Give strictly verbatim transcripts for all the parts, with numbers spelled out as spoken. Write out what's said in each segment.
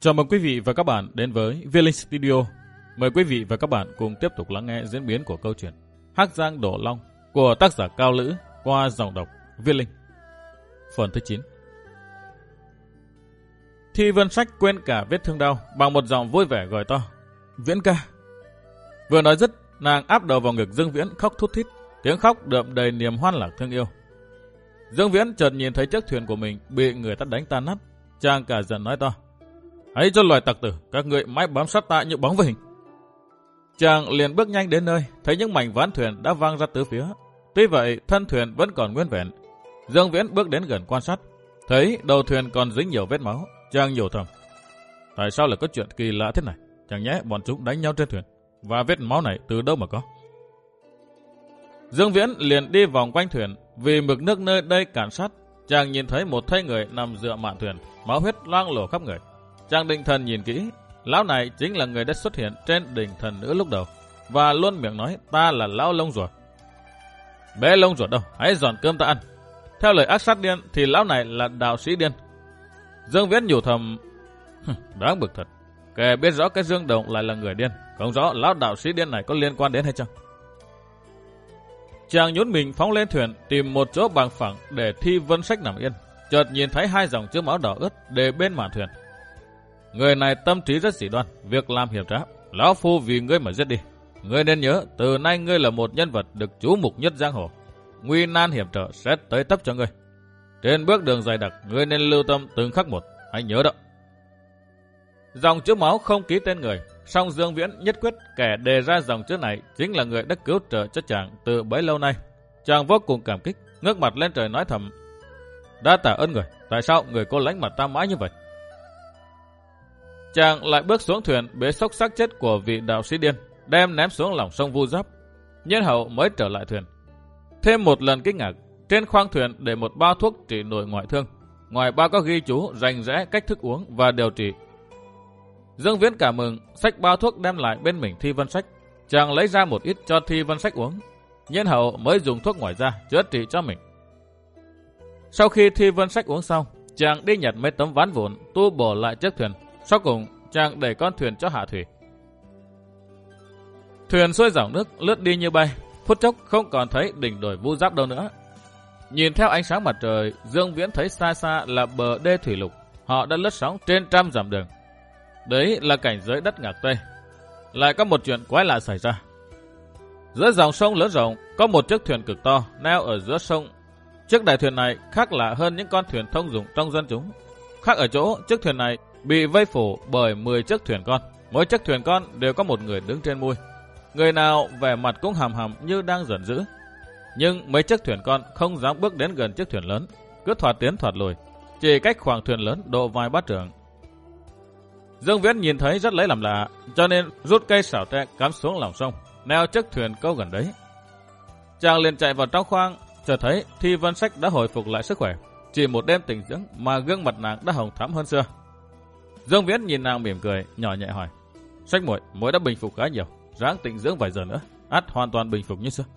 Chào mừng quý vị và các bạn đến với Viết Linh Studio. Mời quý vị và các bạn cùng tiếp tục lắng nghe diễn biến của câu chuyện Hắc Giang Đổ Long của tác giả Cao Lữ qua giọng đọc Viết Linh. Phần thứ chín. Thi Vân Sách quên cả vết thương đau, bằng một giọng vui vẻ gọi to: "Viễn ca!" Vừa nói dứt, nàng áp đầu vào ngực Dương Viễn khóc thút thít, tiếng khóc đượm đầy niềm hoan lạc thương yêu. Dương Viễn chợt nhìn thấy chiếc thuyền của mình bị người ta đánh tan nát, chàng cả giận nói to: "Hãy cho loài tặc tử, các ngươi mãi bám sát ta như bóng với hình." Chàng liền bước nhanh đến nơi, thấy những mảnh ván thuyền đã văng ra tứ phía. Tuy vậy, thân thuyền vẫn còn nguyên vẹn. Dương Viễn bước đến gần quan sát, thấy đầu thuyền còn dính nhiều vết máu. Chàng nhủ thầm: tại sao lại có chuyện kỳ lạ thế này? Chẳng nhẽ bọn chúng đánh nhau trên thuyền, và vết máu này từ đâu mà có? Dương Viễn liền đi vòng quanh thuyền, vì mực nước nơi đây cạn sát. Chàng nhìn thấy một thây người nằm dựa mạn thuyền, máu huyết loang lổ khắp người. Chàng định thần nhìn kỹ, lão này chính là người đã xuất hiện trên đỉnh thần nữ lúc đầu, và luôn miệng nói ta là lão lông ruột. Bé lông ruột đâu, hãy dọn cơm ta ăn. Theo lời ác sát điên thì lão này là đạo sĩ điên. Dương Viễn nhủ thầm: đáng bực thật, kẻ biết rõ cái Dương Đồng lại là người điên, không rõ lão đạo sĩ điên này có liên quan đến hay chăng? Chàng nhún mình phóng lên thuyền, tìm một chỗ bằng phẳng để Thi Vân Sách nằm yên. Chợt nhìn thấy hai dòng chữ máu đỏ ướt để bên mạn thuyền. Người này tâm trí rất dị đoan, việc làm hiểm trá, lão phu vì ngươi mà giết đi. Ngươi nên nhớ, từ nay ngươi là một nhân vật được chú mục nhất giang hồ, nguy nan hiểm trở sẽ tới tấp cho ngươi. Trên bước đường dài đặc, ngươi nên lưu tâm từng khắc một, hãy nhớ đó. Dòng chữ máu không ký tên người, song Dương Viễn nhất quyết kẻ đề ra dòng chữ này chính là người đã cứu trợ cho chàng từ bấy lâu nay. Chàng vô cùng cảm kích, ngước mặt lên trời nói thầm: đã tạ ơn người, tại sao người cô lánh mặt ta mãi như vậy? Chàng lại bước xuống thuyền bế xốc xác chết của vị đạo sĩ điên, đem ném xuống lòng sông Vu Giáp. Nhân hậu mới trở lại thuyền. Thêm một lần kinh ngạc, trên khoang thuyền để một bao thuốc trị nội ngoại thương, ngoài bao có ghi chú rành rẽ cách thức uống và điều trị. Dương Viễn cảm mừng, xách bao thuốc đem lại bên mình Thi Vân Sách. Chàng lấy ra một ít cho Thi Vân Sách uống. Nhân hậu mới dùng thuốc ngoài ra chữa trị cho mình. Sau khi Thi Vân Sách uống xong, chàng đi nhặt mấy tấm ván vụn tu bổ lại chiếc thuyền. Sau cùng, chàng đẩy con thuyền cho hạ thủy. Thuyền xuôi dòng nước lướt đi như bay, phút chốc không còn thấy đỉnh đồi Vu Giáp đâu nữa. Nhìn theo ánh sáng mặt trời, Dương Viễn thấy xa xa là bờ đê thủy lục. Họ đã lướt sóng trên trăm dặm đường. Đấy là cảnh giới đất Ngạc Tây. Lại có một chuyện quái lạ xảy ra. Giữa dòng sông lớn rộng có một chiếc thuyền cực to neo ở giữa sông. Chiếc đại thuyền này khác lạ hơn những con thuyền thông dụng trong dân chúng. Khác ở chỗ chiếc thuyền này bị vây phủ bởi mười chiếc thuyền con. Mỗi chiếc thuyền con đều có một người đứng trên mui. Người nào vẻ mặt cũng hầm hầm như đang giận dữ. Nhưng mấy chiếc thuyền con không dám bước đến gần chiếc thuyền lớn, cứ thoạt tiến thoạt lùi, chỉ cách khoảng thuyền lớn độ vài bát trượng. Dương Viễn nhìn thấy rất lấy làm lạ, cho nên rút cây sảo tre cắm xuống lòng sông, neo chiếc thuyền câu gần đấy. Chàng liền chạy vào trong khoang, chợt thấy Thi Vân Sách đã hồi phục lại sức khỏe. Chỉ một đêm tĩnh dưỡng mà gương mặt nàng đã hồng thắm hơn xưa. Dương Viễn nhìn nàng mỉm cười, nhỏ nhẹ hỏi: Sách muội, muội đã bình phục khá nhiều, ráng tĩnh dưỡng vài giờ nữa, ắt hoàn toàn bình phục như xưa.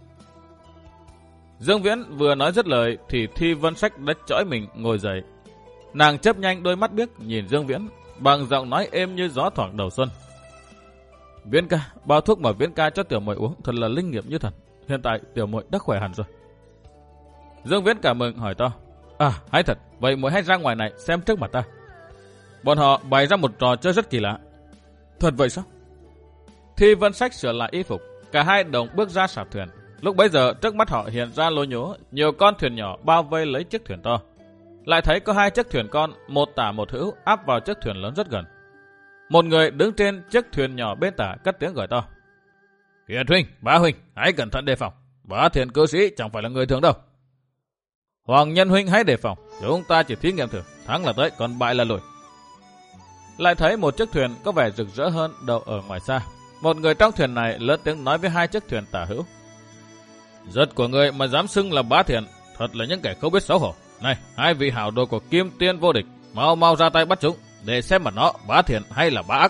Dương Viễn vừa nói dứt lời thì Thi Vân Sách đã chõi mình ngồi dậy. Nàng chớp nhanh đôi mắt biếc nhìn Dương Viễn, bằng giọng nói êm như gió thoảng đầu xuân: Viễn ca, bao thuốc mà Viễn ca cho tiểu muội uống thật là linh nghiệm như thần. Hiện tại tiểu muội đã khỏe hẳn rồi. Dương Viễn cảm mừng hỏi to: À, hay thật, vậy muội hãy ra ngoài này xem trước mặt ta. Bọn họ bày ra một trò chơi rất kỳ lạ. Thật vậy sao? Thi Vân Sách sửa lại y phục, cả hai đồng bước ra sạp thuyền. Lúc bấy giờ trước mắt họ hiện ra lố nhố nhiều con thuyền nhỏ bao vây lấy chiếc thuyền to. Lại thấy có hai chiếc thuyền con, một tả một hữu áp vào chiếc thuyền lớn rất gần. Một người đứng trên chiếc thuyền nhỏ bên tả cất tiếng gọi to: Kiệt huynh, Bá huynh, hãy cẩn thận đề phòng. Bá Thiền cư sĩ chẳng phải là người thường đâu. Hoàng Nhân huynh hãy đề phòng, chúng ta chỉ thí nghiệm thử, thắng là tới, còn bại là lùi. Lại thấy một chiếc thuyền có vẻ rực rỡ hơn đậu ở ngoài xa. Một người trong thuyền này lớn tiếng nói với hai chiếc thuyền tả hữu: Giật của người mà dám xưng là Bá Thiền, thật là những kẻ không biết xấu hổ. Này, hai vị hảo đồ của Kim Tiên vô địch, mau mau ra tay bắt chúng, để xem mà nó Bá Thiền hay là Bá Ác.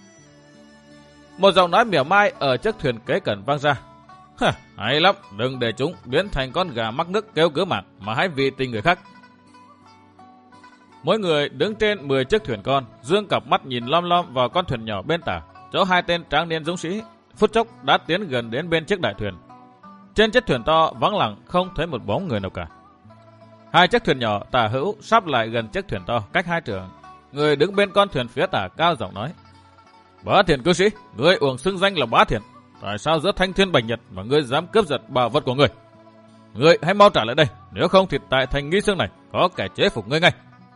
Một giọng nói mỉa mai ở chiếc thuyền kế cận vang ra: Hả, hay lắm, đừng để chúng biến thành con gà mắc nước kêu cứ mạng, mà hãy vì tình người khác. Mỗi người đứng trên mười chiếc thuyền con, dương cặp mắt nhìn lom lom vào con thuyền nhỏ bên tả, chỗ hai tên tráng niên dũng sĩ phút chốc đã tiến gần đến bên chiếc đại thuyền. Trên chiếc thuyền to vắng lặng, không thấy một bóng người nào cả. Hai chiếc thuyền nhỏ tả hữu sắp lại gần chiếc thuyền to, cách hai trượng. Người đứng bên con thuyền phía tả cao giọng nói: Bá Thiện cư sĩ, ngươi uổng xưng danh là Bá Thiện, tại sao giữa thanh thiên bạch nhật mà ngươi dám cướp giật bảo vật của người? Ngươi hãy mau trả lại đây, nếu không thì tại thành Nghi Sương này có kẻ chế phục ngươi ngay.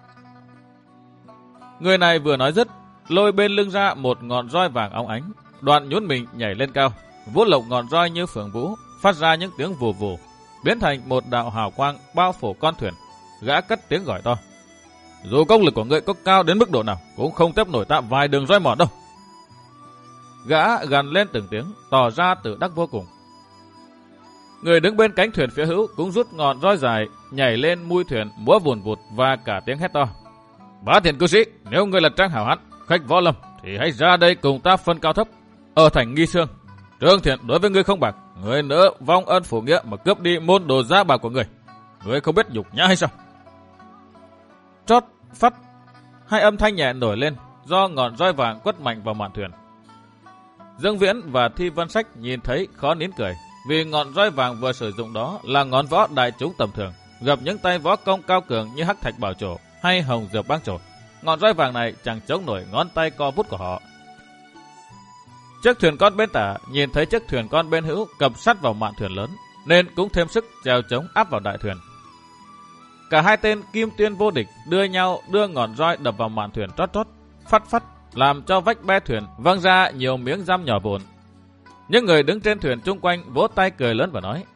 Người này vừa nói dứt, lôi bên lưng ra một ngọn roi vàng óng ánh, đoạn nhún mình nhảy lên cao, vút lộng ngọn roi như phượng vũ, phát ra những tiếng vù vù, biến thành một đạo hào quang bao phủ con thuyền. Gã cất tiếng gọi to: Dù công lực của ngươi có cao đến mức độ nào, cũng không tiếp nổi ta vài đường roi mòn đâu. Gã gằn lên từng tiếng, tỏ ra tự đắc vô cùng. Người đứng bên cánh thuyền phía hữu cũng rút ngọn roi dài, nhảy lên mui thuyền, múa vùn vụt và cả tiếng hét to: Bá Thiện cư sĩ, nếu ngươi là trang hảo hán, khách võ lâm, thì hãy ra đây cùng ta phân cao thấp. Ở thành Nghi Sương, Trương Thiện đối với ngươi không bạc, ngươi nỡ vong ân phụ nghĩa mà cướp đi môn đồ gia bảo của ngươi, ngươi không biết nhục nhã hay sao? Trót phát, hai âm thanh nhẹ nổi lên do ngọn roi vàng quất mạnh vào mạn thuyền. Dương Viễn và Thi Vân Sách nhìn thấy khó nín cười, vì ngọn roi vàng vừa sử dụng đó là ngón võ đại chúng tầm thường, gặp những tay võ công cao cường như Hắc Thạch Bảo Trổ hay Hồng Diệp Bang Trổ. Ngọn roi vàng này chẳng chống nổi ngón tay co vút của họ. Chiếc thuyền con bên tả nhìn thấy chiếc thuyền con bên hữu cập sát vào mạn thuyền lớn, nên cũng thêm sức chèo chống áp vào đại thuyền. Cả hai tên kim tuyên vô địch đưa nhau đưa ngọn roi đập vào mạn thuyền trót trót, phát phát, làm cho vách be thuyền văng ra nhiều miếng răm nhỏ vụn. Những người đứng trên thuyền chung quanh vỗ tay cười lớn và nói: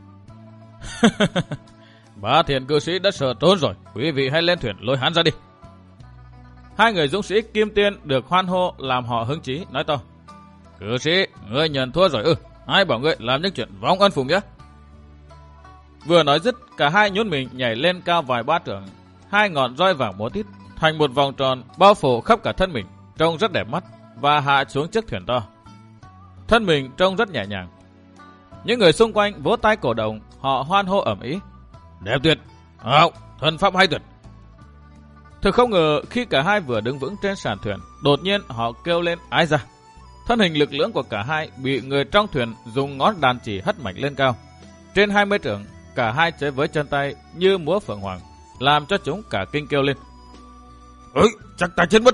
Bá Thiện cư sĩ đã sợ trốn rồi, quý vị hãy lên thuyền lôi hắn ra đi. Hai người dũng sĩ kim tuyên được hoan hô làm họ hứng chí, nói to: Cư sĩ, ngươi nhận thua rồi ư? Ai bảo ngươi làm những chuyện vong ân phụ nghĩa? Vừa nói dứt, cả hai nhún mình nhảy lên cao vài ba trượng, hai ngọn roi vàng múa tít thành một vòng tròn bao phủ khắp cả thân mình, trông rất đẹp mắt, và hạ xuống chiếc thuyền to. Thân mình trông rất nhẹ nhàng. Những người xung quanh vỗ tay cổ động, họ hoan hô ầm ĩ: Đẹp tuyệt, hảo, thân pháp hay tuyệt. Thực không ngờ khi cả hai vừa đứng vững trên sàn thuyền, đột nhiên họ kêu lên ái ra. Thân hình lực lưỡng của cả hai bị người trong thuyền dùng ngón đàn chỉ hất mạnh lên cao. Trên hai mươi trượng, cả hai chế với chân tay như múa phượng hoàng, làm cho chúng cả kinh kêu lên: Ơi, chắc ta chết mất.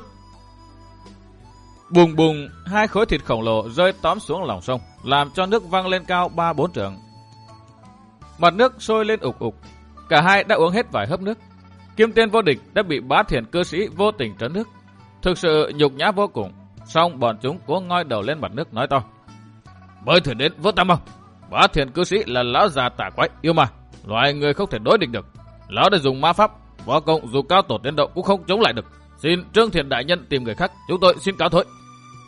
Bùng bùng, hai khối thịt khổng lồ rơi tóm xuống lòng sông, làm cho nước văng lên cao ba bốn trượng. Mặt nước sôi lên ục ục, cả hai đã uống hết vài hớp nước. Kim Tuyên vô địch đã bị Bá Thiện cư sĩ vô tình trấn nước, thực sự nhục nhã vô cùng. Xong bọn chúng cố ngoi đầu lên mặt nước nói to: Bơi thuyền đến vớt ta mau. Bá Thiện cư sĩ là lão già tà quái yêu ma, loài người không thể đối địch được. Lão đã dùng ma pháp, võ công dù cao tổ đến đâu cũng không chống lại được. Xin Trương Thiện đại nhân tìm người khác, chúng tôi xin cáo thôi.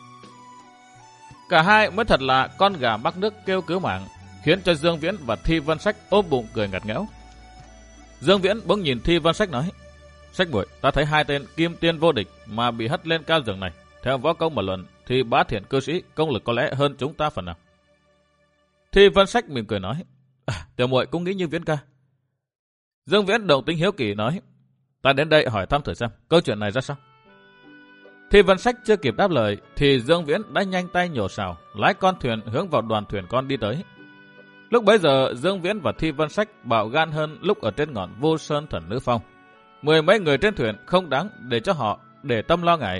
Cả hai mới thật là con gà mắc nước kêu cứu mạng, khiến cho Dương Viễn và Thi Vân Sách ôm bụng cười ngặt nghẽo. Dương Viễn bỗng nhìn Thi Vân Sách nói: Sách muội, ta thấy hai tên kim tiên vô địch mà bị hất lên cao giường này, theo võ công mà luận thì Bá Thiện cư sĩ công lực có lẽ hơn chúng ta phần nào. Thi Vân Sách mỉm cười nói: à, tiểu muội cũng nghĩ như Viễn ca. Dương Viễn động tính hiếu kỳ nói: Ta đến đây hỏi thăm thử xem câu chuyện này ra sao. Thi Vân Sách chưa kịp đáp lời thì Dương Viễn đã nhanh tay nhổ sào, lái con thuyền hướng vào đoàn thuyền con đi tới. Lúc bấy giờ Dương Viễn và Thi Vân Sách bạo gan hơn lúc ở trên ngọn Vô Sơn Thần Nữ Phong. Mười mấy người trên thuyền không đáng để cho họ để tâm lo ngại.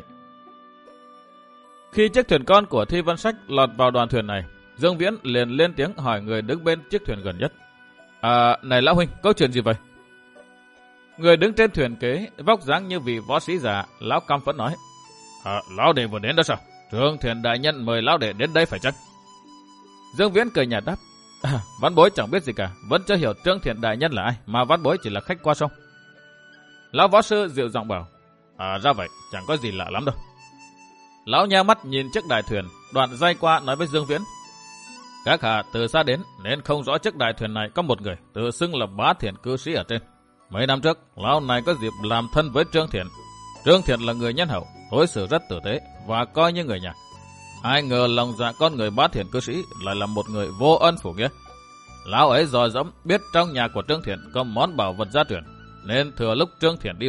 Khi chiếc thuyền con của Thi Vân Sách lọt vào đoàn thuyền này, Dương Viễn liền lên tiếng hỏi người đứng bên chiếc thuyền gần nhất: À, này lão huynh, câu chuyện gì vậy? Người đứng trên thuyền kế, vóc dáng như vị võ sĩ già, lão căm phẫn nói: À, lão đệ vừa đến đó sao? Trương Thiện đại nhân mời lão đệ đến đây phải chăng? Dương Viễn cười nhạt đáp: À, vãn bối chẳng biết gì cả, vẫn chưa hiểu Trương Thiện đại nhân là ai, mà vãn bối chỉ là khách qua sông. Lão võ sư dịu giọng bảo: À, ra vậy, chẳng có gì lạ lắm đâu. Lão nheo mắt nhìn chiếc đại thuyền, đoạn dây qua nói với Dương Viễn: Các hạ từ xa đến nên không rõ chiếc đại thuyền này có một người tự xưng là Bá Thiện cư sĩ ở trên. Mấy năm trước, lão này có dịp làm thân với Trương Thiện. Trương Thiện là người nhân hậu, đối xử rất tử tế và coi như người nhà. Ai ngờ lòng dạ con người Bá Thiện cư sĩ lại là một người vô ân phụ nghĩa. Lão ấy dò dẫm biết trong nhà của Trương Thiện có món bảo vật gia truyền, nên thừa lúc Trương Thiện đi vắng,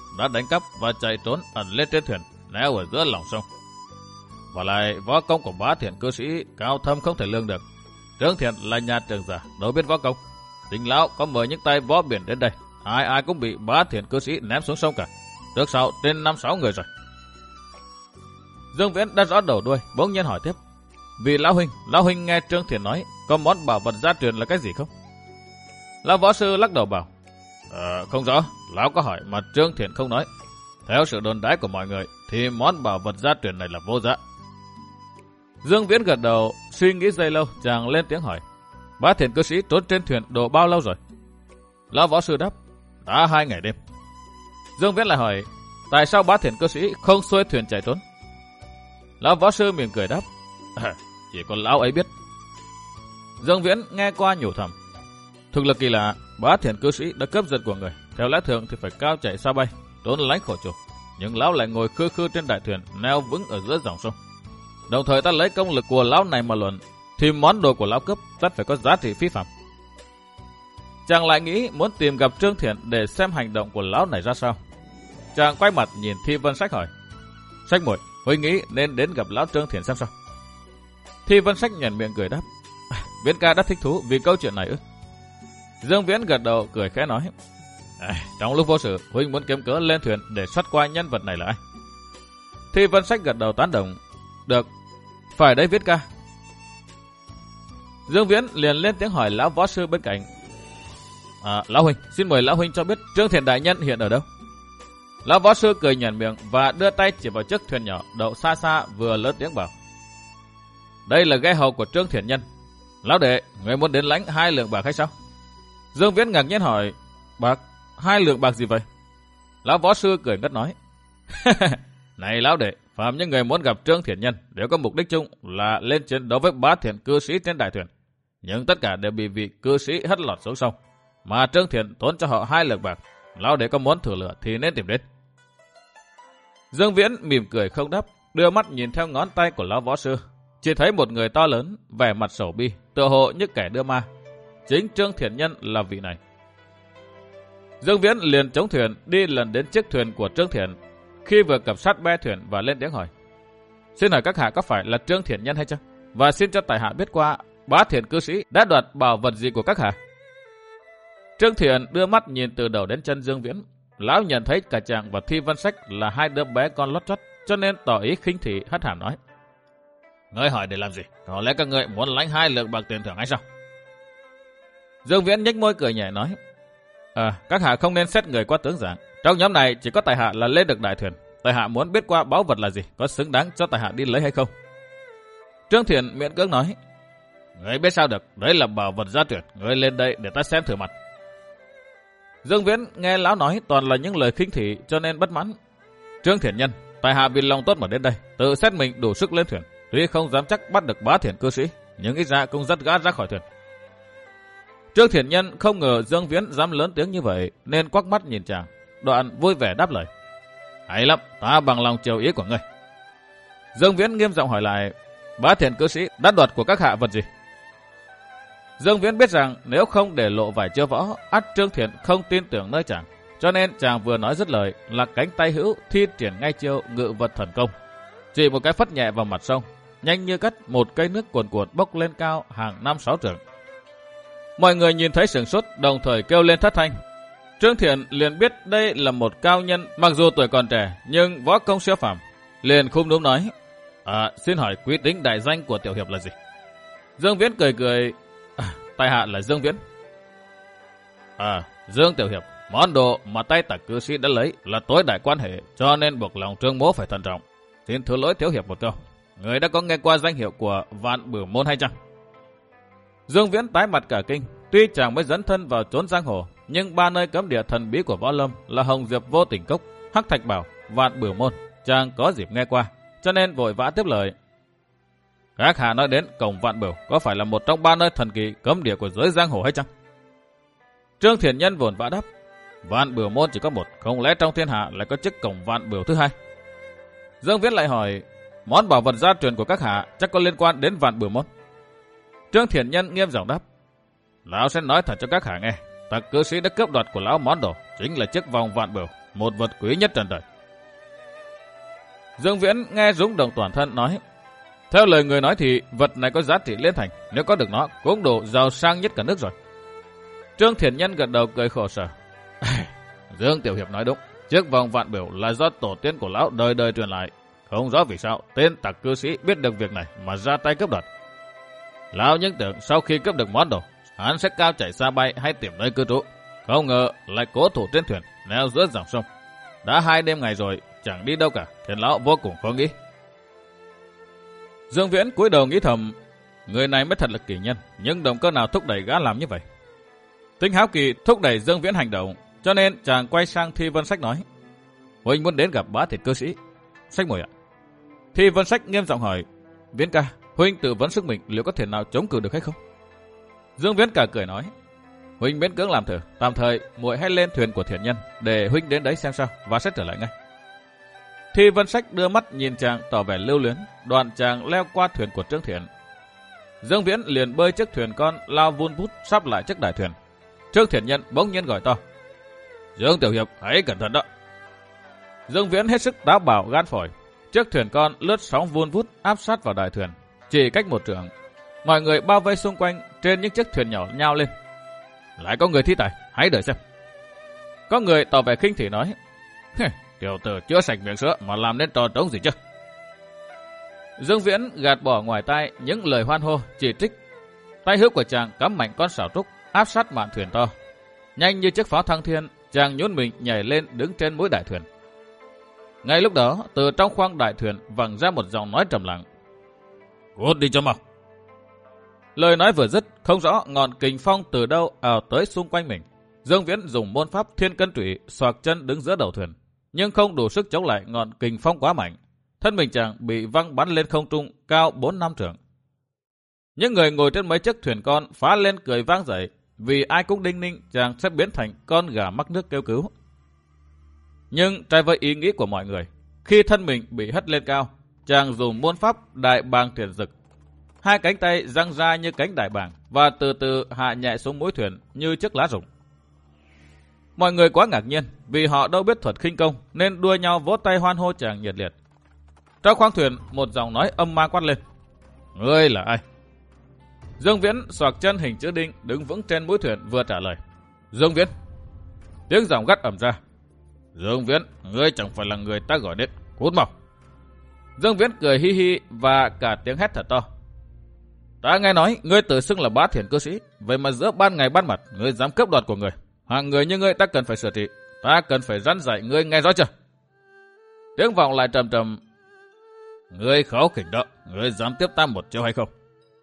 đã đánh cắp và chạy trốn ẩn lên trên thuyền neo ở giữa lòng sông. Và lại võ công của Bá Thiện cư sĩ cao thâm không thể lường được. Trương Thiện là nhà trường giả, đâu biết võ công. Chính lão có mời những tay võ biển đến đây, ai ai cũng bị Bá Thiện cư sĩ ném xuống sông cả. Trước sau trên năm sáu người rồi. Dương Viễn đã rõ đầu đuôi, bỗng nhiên hỏi tiếp: Vì lão huynh, lão huynh nghe Trương Thiện nói có món bảo vật gia truyền là cái gì không? Lão võ sư lắc đầu bảo: Ờ, không rõ, lão có hỏi mà Trương Thiện không nói. Theo sự đồn đãi của mọi người thì món bảo vật gia truyền này là vô giá. Dương Viễn gật đầu, suy nghĩ giây lâu, chàng lên tiếng hỏi: Bá Thiện cư sĩ trốn trên thuyền độ bao lâu rồi? Lão võ sư đáp: Đã hai ngày đêm. Dương Viễn lại hỏi: Tại sao Bá Thiện cư sĩ không xuôi thuyền chạy trốn? Lão võ sư mỉm cười đáp: à, Chỉ có lão ấy biết. Dương Viễn nghe qua nhủ thầm: Thực lực kỳ lạ, Bá Thiện cư sĩ đã cướp giật của người, theo lẽ thường thì phải cao chạy xa bay, trốn lánh khổ chủ, nhưng lão lại ngồi khư khư trên đại thuyền neo vững ở giữa dòng sông. Đồng thời ta lấy công lực của lão này mà luận, thì món đồ của lão cướp tất phải có giá trị phi phàm. Chàng lại nghĩ muốn tìm gặp Trương Thiện để xem hành động của lão này ra sao. Chàng quay mặt nhìn Thi Vân Sách hỏi: Sách muội, huynh nghĩ nên đến gặp lão Trương Thiện xem sao? Thi Vân Sách nhếch miệng cười đáp: Viễn ca rất thích thú vì câu chuyện này ư? Dương Viễn gật đầu cười khẽ nói: à, Trong lúc vô sự, huynh muốn kiếm cớ lên thuyền để sát qua nhân vật này là ai? Thi Vân Sách gật đầu tán đồng: Được, phải đấy Viễn ca. Dương Viễn liền lên tiếng hỏi lão võ sư bên cạnh: à, Lão huynh, xin mời lão huynh cho biết Trương Thiện đại nhân hiện ở đâu? Lão võ sư cười nhếch miệng và đưa tay chỉ vào chiếc thuyền nhỏ đậu xa xa, vừa lớn tiếng bảo: Đây là ghe hầu của Trương Thiện nhân. Lão đệ, người muốn đến lãnh hai lượng bạc hay sao? Dương Viễn ngạc nhiên hỏi: Bạc? Hai lượng bạc gì vậy? Lão võ sư cười ngất nói: Này lão đệ, phạm những người muốn gặp Trương Thiện nhân đều có mục đích chung là lên chiến đấu với Bá Thiện cư sĩ trên đại thuyền, nhưng tất cả đều bị vị cư sĩ hất lọt xuống sông, mà Trương Thiện tốn cho họ hai lượng bạc. Lão đệ có muốn thử lửa thì nên tìm đến. Dương Viễn mỉm cười không đáp, đưa mắt nhìn theo ngón tay của lão võ sư, chỉ thấy một người to lớn, vẻ mặt sầu bi, tựa hồ như kẻ đưa ma. Chính Trương Thiện nhân là vị này. Dương Viễn liền chống thuyền đi lần đến chiếc thuyền của Trương Thiện. Khi vừa cập sát be thuyền và lên tiếng hỏi: Xin hỏi các hạ có phải là Trương Thiện nhân hay chăng? Và xin cho tại hạ biết qua Bá Thiện cư sĩ đã đoạt bảo vật gì của các hạ? Trương Thiện đưa mắt nhìn từ đầu đến chân Dương Viễn. Lão nhận thấy cả chàng và Thi Vân Sách là hai đứa bé con lót chót, cho nên tỏ ý khinh thị, hất hàm nói: Ngươi hỏi để làm gì? Có lẽ các ngươi muốn lãnh hai lượng bạc tiền thưởng hay sao? Dương Viễn nhếch môi cười nhẹ nói: À, các hạ không nên xét người qua tướng dạng. Trong nhóm này chỉ có tại hạ là lên được đại thuyền. Tại hạ muốn biết qua báu vật là gì, có xứng đáng cho tại hạ đi lấy hay không? Trương Thiện miễn cưỡng nói: Ngươi biết sao được, đấy là bảo vật gia truyền, ngươi lên đây để ta xem thử mặt. Dương Viễn nghe lão nói toàn là những lời khinh thị, cho nên bất mãn: Trương Thiện nhân, tại hạ vì lòng tốt mà đến đây, tự xét mình đủ sức lên thuyền, tuy không dám chắc bắt được Bá Thiện cư sĩ, nhưng ít ra cũng dắt gã ra khỏi thuyền. Trương Thiện nhân không ngờ Dương Viễn dám lớn tiếng như vậy, nên quắc mắt nhìn chàng, đoạn vui vẻ đáp lời: Hay lắm, ta bằng lòng chiều ý của ngươi. Dương Viễn nghiêm giọng hỏi lại: Bá Thiện cư sĩ đã đoạt của các hạ vật gì? Dương Viễn biết rằng nếu không để lộ vài chiêu võ, ắt Trương Thiện không tin tưởng nơi chàng, cho nên chàng vừa nói dứt lời là cánh tay hữu thi triển ngay chiêu ngự vật thần công, chỉ một cái phất nhẹ vào mặt sông, nhanh như cắt một cây nước cuồn cuộn bốc lên cao hàng năm sáu trượng. Mọi người nhìn thấy sửng sốt, đồng thời kêu lên thất thanh. Trương Thiện liền biết đây là một cao nhân, mặc dù tuổi còn trẻ nhưng võ công siêu phàm, liền khum núm nói: À, xin hỏi quý tính đại danh của tiểu hiệp là gì? Dương Viễn cười cười: à, tại hạ là Dương Viễn. À, Dương tiểu hiệp, món đồ mà tay tặc cư sĩ đã lấy là tối đại quan hệ, cho nên buộc lòng Trương mỗ phải thận trọng. Xin thứ lỗi tiểu hiệp một câu, người đã có nghe qua danh hiệu của Vạn Bửu Môn hay chăng? Dương Viễn tái mặt cả kinh, tuy chàng mới dấn thân vào chốn giang hồ, nhưng ba nơi cấm địa thần bí của võ lâm là Hồng Diệp Vô Tình Cốc, Hắc Thạch Bảo, Vạn Bửu Môn, chàng có dịp nghe qua, cho nên vội vã tiếp lời: Các hạ nói đến cổng Vạn Bửu có phải là một trong ba nơi thần kỳ cấm địa của giới giang hồ hay chăng? Trương Thiện nhân vội vã đáp: Vạn Bửu Môn chỉ có một, không lẽ trong thiên hạ lại có chiếc cổng Vạn Bửu thứ hai? Dương Viễn lại hỏi: Món bảo vật gia truyền của các hạ chắc có liên quan đến Vạn Bửu Môn? Trương Thiện nhân nghiêm giọng đáp: Lão sẽ nói thật cho các hạ nghe, tặc cư sĩ đã cướp đoạt của lão món đồ chính là chiếc vòng Vạn Bửu, một vật quý nhất trần đời. Dương Viễn nghe rúng động toàn thân nói, theo lời người nói thì vật này có giá trị liên thành, nếu có được nó cũng đủ giàu sang nhất cả nước rồi. Trương Thiện Nhân gật đầu cười khổ sở. Dương Tiểu Hiệp nói đúng, chiếc vòng vạn biểu là do tổ tiên của lão đời đời truyền lại. Không rõ vì sao tên tặc cư sĩ biết được việc này mà ra tay cướp đoạt. Lão những tưởng sau khi cướp được món đồ, hắn sẽ cao chạy xa bay hay tìm nơi cư trú. Không ngờ lại cố thủ trên thuyền neo giữa dòng sông. Đã hai đêm ngày rồi chẳng đi đâu cả, khiến lão vô cùng khó nghĩ. Dương Viễn cúi đầu nghĩ thầm, người này mới thật là kỳ nhân, nhưng động cơ nào thúc đẩy gã làm như vậy? Tính háo kỳ thúc đẩy Dương Viễn hành động, cho nên chàng quay sang Thi Vân Sách nói, huynh muốn đến gặp Bá Thiệt cư sĩ. Sách Mùi ạ. Thi Vân Sách nghiêm giọng hỏi, Viễn ca, huynh tự vấn sức mình liệu có thể nào chống cự được hay không? Dương Viễn cả cười nói, huynh miễn cưỡng làm thử, tạm thời muội hãy lên thuyền của thiện nhân để huynh đến đấy xem sao và sẽ trở lại ngay. Thi Vân Sách đưa mắt nhìn chàng tỏ vẻ lưu luyến, đoạn chàng leo qua thuyền của Trương Thiện. Dương Viễn liền bơi chiếc thuyền con lao vun vút sắp lại chiếc đại thuyền. Trương Thiện Nhân bỗng nhiên gọi to, Dương Tiểu Hiệp hãy cẩn thận đó. Dương Viễn hết sức táo bạo gan phổi. Chiếc thuyền con lướt sóng vun vút áp sát vào đại thuyền, chỉ cách một trượng. Mọi người bao vây xung quanh trên những chiếc thuyền nhỏ nhao lên. Lại có người thi tài, hãy đợi xem. Có người tỏ vẻ khinh thị nói, tiểu tử chưa sạch miệng sữa mà làm nên trò trống gì chứ? Dương Viễn gạt bỏ ngoài tai những lời hoan hô chỉ trích. Tay hữu của chàng cắm mạnh con sào trúc áp sát mạn thuyền to. Nhanh như chiếc pháo thăng thiên, chàng nhún mình nhảy lên đứng trên mũi đại thuyền. Ngay lúc đó, từ trong khoang đại thuyền vẳng ra một giọng nói trầm lặng, cút đi cho mau. Lời nói vừa dứt, không rõ ngọn kình phong từ đâu ào tới xung quanh mình. Dương Viễn dùng môn pháp thiên cân trụy xoạc chân đứng giữa đầu thuyền, nhưng không đủ sức chống lại ngọn kình phong quá mạnh. Thân mình chàng bị văng bắn lên không trung cao bốn năm trượng. Những người ngồi trên mấy chiếc thuyền con phá lên cười vang dậy, vì ai cũng đinh ninh chàng sẽ biến thành con gà mắc nước kêu cứu. Nhưng trái với ý nghĩ của mọi người, khi thân mình bị hất lên cao, chàng dùng môn pháp đại bàng thiền dực. Hai cánh tay giăng ra như cánh đại bàng và từ từ hạ nhẹ xuống mũi thuyền như chiếc lá rụng. Mọi người quá ngạc nhiên vì họ đâu biết thuật khinh công nên đua nhau vỗ tay hoan hô chàng nhiệt liệt. Trong khoang thuyền một giọng nói âm ma quát lên, ngươi là ai? Dương Viễn xoạc chân hình chữ đinh đứng vững trên mũi thuyền vừa trả lời, Dương Viễn. Tiếng giọng gắt ầm ra, Dương Viễn, ngươi chẳng phải là người ta gọi đến, cút mau. Dương Viễn cười hi hi và cả tiếng hét thật to, ta nghe nói ngươi tự xưng là Bá Thiền cư sĩ, vậy mà giữa ban ngày ban mặt ngươi dám cướp đoạt của người. Hạng người như ngươi ta cần phải sửa trị, ta cần phải răn dạy ngươi nghe rõ chưa? Tiếng vọng lại trầm trầm, ngươi kháu khỉnh đó, ngươi dám tiếp ta một chiêu hay không?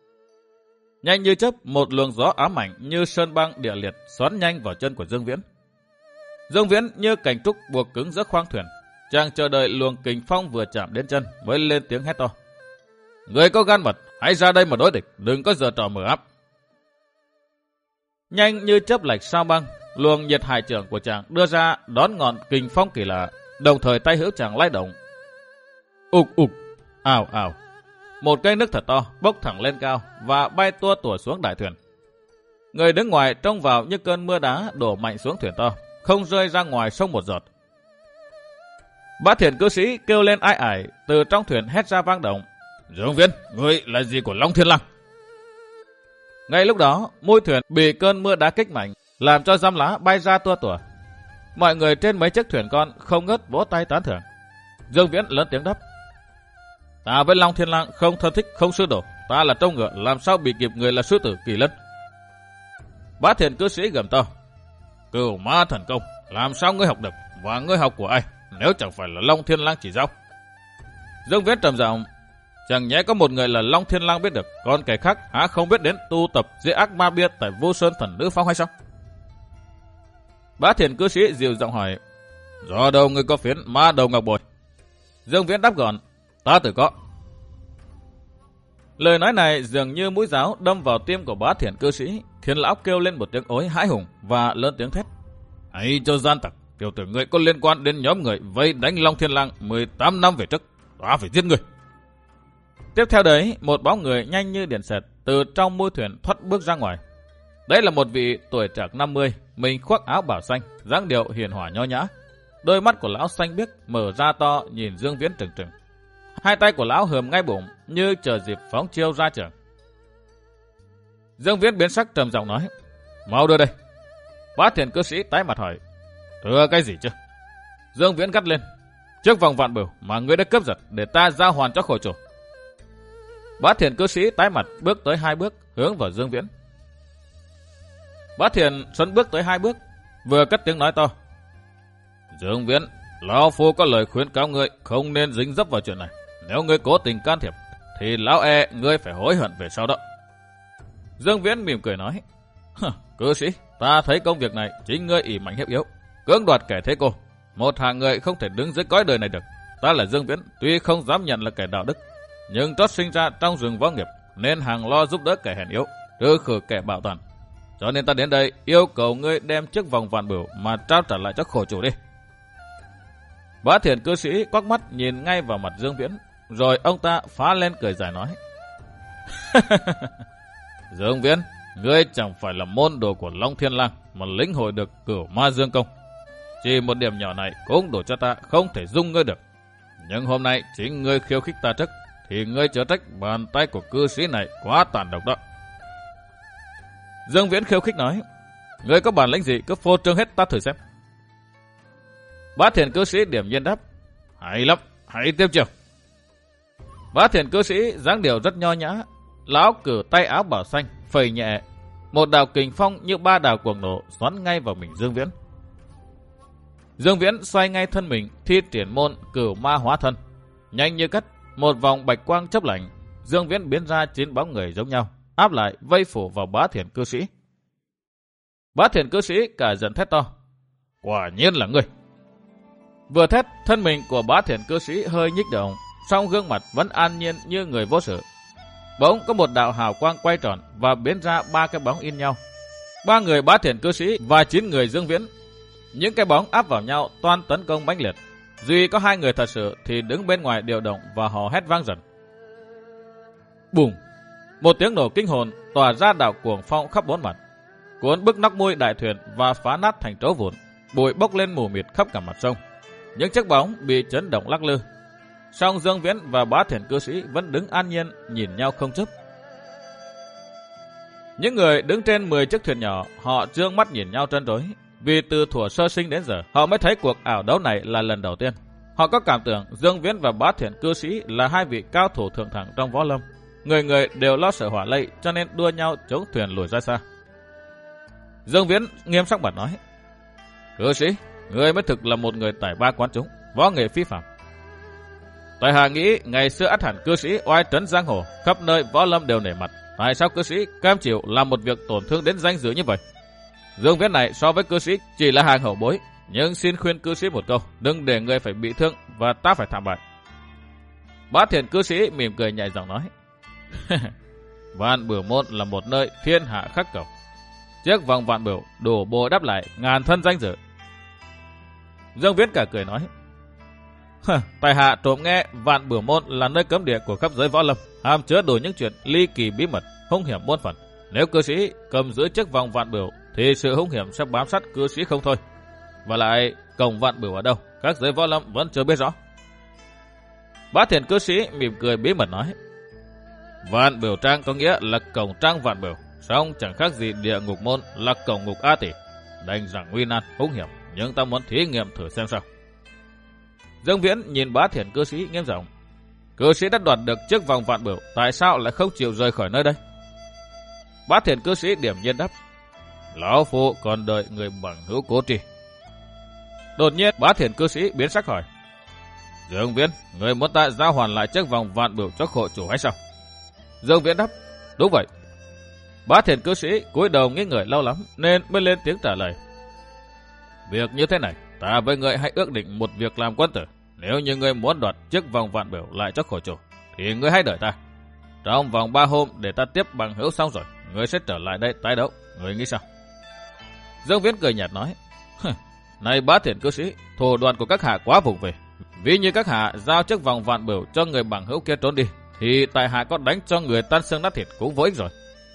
Nhanh như chớp, một luồng gió ám ảnh như sơn băng địa liệt xoắn nhanh vào chân của Dương Viễn. Dương Viễn như cành trúc buộc cứng giữa khoang thuyền, chàng chờ đợi luồng kình phong vừa chạm đến chân mới lên tiếng hét to, người có gan mật, hãy ra đây mà đối địch, đừng có giở trò mở áp. Nhanh như chớp lạch sao băng, luồng nhiệt hải trưởng của chàng đưa ra đón ngọn kình phong kỳ lạ, đồng thời tay hữu chàng lay động. Ục ục, ào ào, một cây nước thật to bốc thẳng lên cao và bay tua tủa xuống đại thuyền. Người đứng ngoài trông vào như cơn mưa đá đổ mạnh xuống thuyền to, không rơi ra ngoài sông một giọt. Bá Thiền cư sĩ kêu lên ai ải, từ trong thuyền hét ra vang động, Dương Viễn, ngươi là gì của Long Thiên Lăng? Ngay lúc đó, mũi thuyền bị cơn mưa đá kích mạnh, làm cho giăm lá bay ra tua tủa. Mọi người trên mấy chiếc thuyền con không ngớt vỗ tay tán thưởng. Dương Viễn lớn tiếng đáp, ta với Long Thiên Lăng không thân thích không sư đồ, ta là trâu ngựa, làm sao bị kịp người là sư tử Kỳ Lân? Bá Thiền cư sĩ gầm to, Cửu Ma thần công, làm sao ngươi học được, và ngươi học của ai, nếu chẳng phải là Long Thiên Lăng chỉ giáo? Dương Viễn trầm giọng, chẳng nhẽ có một người là Long Thiên Lăng biết được, còn kẻ khác há không biết đến tu tập dưới ác ma bia tại Vô Sơn Thần Nữ Phong hay sao? Bá Thiền cư sĩ dịu giọng hỏi, do đâu ngươi có phiến ma đầu ngọc bội? Dương Viễn đáp gọn, ta tự có. Lời nói này dường như mũi giáo đâm vào tim của Bá Thiền cư sĩ, khiến lão kêu lên một tiếng ối hãi hùng và lớn tiếng thét, hãy cho gian tặc, tiểu tử ngươi có liên quan đến nhóm người vây đánh Long Thiên Lăng mười tám năm về trước, ta phải giết ngươi. Tiếp theo đấy, một bóng người nhanh như điện xẹt từ trong môi thuyền thoát bước ra ngoài. Đây là một vị tuổi trạc năm mươi, mình khoác áo bảo xanh, dáng điệu hiền hòa nho nhã. Đôi mắt của lão xanh biếc mở ra to nhìn Dương Viễn trừng trừng. Hai tay của lão hờm ngay bụng như chờ dịp phóng chiêu ra trường. Dương Viễn biến sắc trầm giọng nói: "Mau đưa đây." Bá Thiền cư sĩ tái mặt hỏi: "Đưa cái gì chứ?" Dương Viễn gắt lên: "Trước vòng vạn bửu mà ngươi đã cướp giật để ta giao hoàn cho khổ chủ." Bá Thiền cư sĩ tái mặt bước tới hai bước hướng vào Dương Viễn. Bá Thiền xuân bước tới hai bước, vừa cất tiếng nói to: "Dương Viễn, lão phu có lời khuyến cáo ngươi không nên dính dấp vào chuyện này. Nếu ngươi cố tình can thiệp, thì lão e ngươi phải hối hận về sau đó." Dương Viễn mỉm cười nói: "Cư sĩ, ta thấy công việc này chính ngươi ỷ mạnh hiếp yếu, cưỡng đoạt kẻ thế cô. Một hàng người không thể đứng dưới cõi đời này được. Ta là Dương Viễn, tuy không dám nhận là kẻ đạo đức, nhưng trót sinh ra trong rừng võ nghiệp, nên hàng lo giúp đỡ kẻ hèn yếu, trừ khử kẻ bạo tàn. Cho nên ta đến đây yêu cầu ngươi đem chiếc vòng vạn bửu mà trao trả lại cho khổ chủ đi." Bá Thiền cư sĩ quắc mắt nhìn ngay vào mặt Dương Viễn, rồi ông ta phá lên cười dài nói: "Dương Viễn, ngươi chẳng phải là môn đồ của Long Thiên Lang mà lĩnh hội được Cửu Ma Dương Công. Chỉ một điểm nhỏ này cũng đủ cho ta không thể dung ngươi được. Nhưng hôm nay chính ngươi khiêu khích ta trước, thì ngươi chớ trách bàn tay của cư sĩ này quá tàn độc đó." Dương Viễn khiêu khích nói: "Ngươi có bản lĩnh gì cứ phô trương hết ta thử xem." Bá Thiền cư sĩ điểm nhiên đáp: "Hay lắm, hãy tiếp chiều." Bá Thiền cư sĩ dáng điệu rất nho nhã, lão cử tay áo bảo xanh phẩy nhẹ, một đạo kình phong như ba đào cuồng nổ xoắn ngay vào mình Dương Viễn. Dương Viễn xoay ngay thân mình, thi triển môn Cửu Ma Hóa Thân, nhanh như cắt, một vòng bạch quang chớp lạnh, Dương Viễn biến ra chín bóng người giống nhau, áp lại vây phủ vào Bá Thiền cư sĩ. Bá Thiền cư sĩ cả giận thét to: "Quả nhiên là ngươi!" Vừa thét, thân mình của Bá Thiền cư sĩ hơi nhích động, song gương mặt vẫn an nhiên như người vô sự. Bỗng có một đạo hào quang quay tròn và biến ra ba cái bóng in nhau. Ba người Bá Thiền cư sĩ và chín người Dương Viễn. Những cái bóng áp vào nhau toan tấn công mãnh liệt. Duy có hai người thật sự thì đứng bên ngoài điều động và hò hét vang dần. Bùm! Một tiếng nổ kinh hồn tỏa ra đạo cuồng phong khắp bốn mặt, cuốn bức nóc mui đại thuyền và phá nát thành trấu vụn, bụi bốc lên mù mịt khắp cả mặt sông. Những chiếc bóng bị chấn động lắc lư. Song Dương Viễn và Bá Thiền cư sĩ vẫn đứng an nhiên nhìn nhau không chớp. Những người đứng trên mười chiếc thuyền nhỏ, họ trương mắt nhìn nhau trân trối, vì từ thuở sơ sinh đến giờ họ mới thấy cuộc ảo đấu này là lần đầu tiên. Họ có cảm tưởng Dương Viễn và Bá Thiền cư sĩ là hai vị cao thủ thượng thẳng trong võ lâm, người người đều lo sợ hỏa lây, cho nên đua nhau chống thuyền lùi ra xa. Dương Viễn nghiêm sắc mặt nói: "Cư sĩ, ngươi mới thực là một người tài ba quán chúng, võ nghệ phi phàm. Tại hạ nghĩ ngày xưa ắt hẳn cư sĩ oai trấn giang hồ, khắp nơi võ lâm đều nể mặt. Tại sao cư sĩ cam chịu làm một việc tổn thương đến danh dự như vậy? Dương Viễn này so với cư sĩ chỉ là hàng hậu bối, nhưng xin khuyên cư sĩ một câu, đừng để người phải bị thương và ta phải thảm bại." Bá Thiền cư sĩ mỉm cười nhẹ giọng nói: "Vạn Bửu môn là một nơi thiên hạ khắc cầu. Chiếc vòng vạn bửu đủ bồi đắp lại ngàn thân danh dự." Dương Viễn cả cười nói: "Tại hạ trộm nghe Vạn Bửu môn là nơi cấm địa của khắp giới võ lâm, hàm chứa đủ những chuyện ly kỳ bí mật, hung hiểm muôn phần. Nếu cư sĩ cầm giữ chiếc vòng vạn bửu thì sự hung hiểm sẽ bám sát cư sĩ không thôi. Và lại cổng vạn bửu ở đâu, các giới võ lâm vẫn chưa biết rõ." Bá Thiền cư sĩ mỉm cười bí mật nói: "Vạn Bửu Trang có nghĩa là cổng trang vạn bửu, song chẳng khác gì địa ngục môn là cổng ngục A Tỷ. Đành rằng nguy nan hung hiểm, nhưng ta muốn thí nghiệm thử xem sao." Dương Viễn nhìn Bá Thiền cư sĩ nghiêm giọng: "Cư sĩ đã đoạt được chiếc vòng vạn bửu, tại sao lại không chịu rời khỏi nơi đây?" Bá Thiền cư sĩ điểm nhiên đáp: "Lão phu còn đợi người bằng hữu cố trì." Đột nhiên Bá Thiền cư sĩ biến sắc hỏi: "Dương Viễn, người muốn ta giao hoàn lại chiếc vòng vạn bửu cho khổ chủ hay sao?" Dương Viễn đáp: "Đúng vậy." Bá Thiền cư sĩ cúi đầu nghĩ ngợi lâu lắm nên mới lên tiếng trả lời: "Việc như thế này, ta với người hãy ước định một việc làm quân tử. Nếu như người muốn đoạt chiếc vòng vạn bửu lại cho khổ chủ, thì người hãy đợi ta. Trong vòng ba hôm để ta tiếp bằng hữu xong rồi, người sẽ trở lại đây tái đấu. Người nghĩ sao?" Dương Viễn cười nhạt nói: "Này Bá Thiền cư sĩ, thủ đoạn của các hạ quá vùng về. Ví như các hạ giao chiếc vòng vạn bửu cho người bằng hữu kia trốn đi, thì tại hạ có đánh cho người tan xương nát thịt cũng vô ích rồi."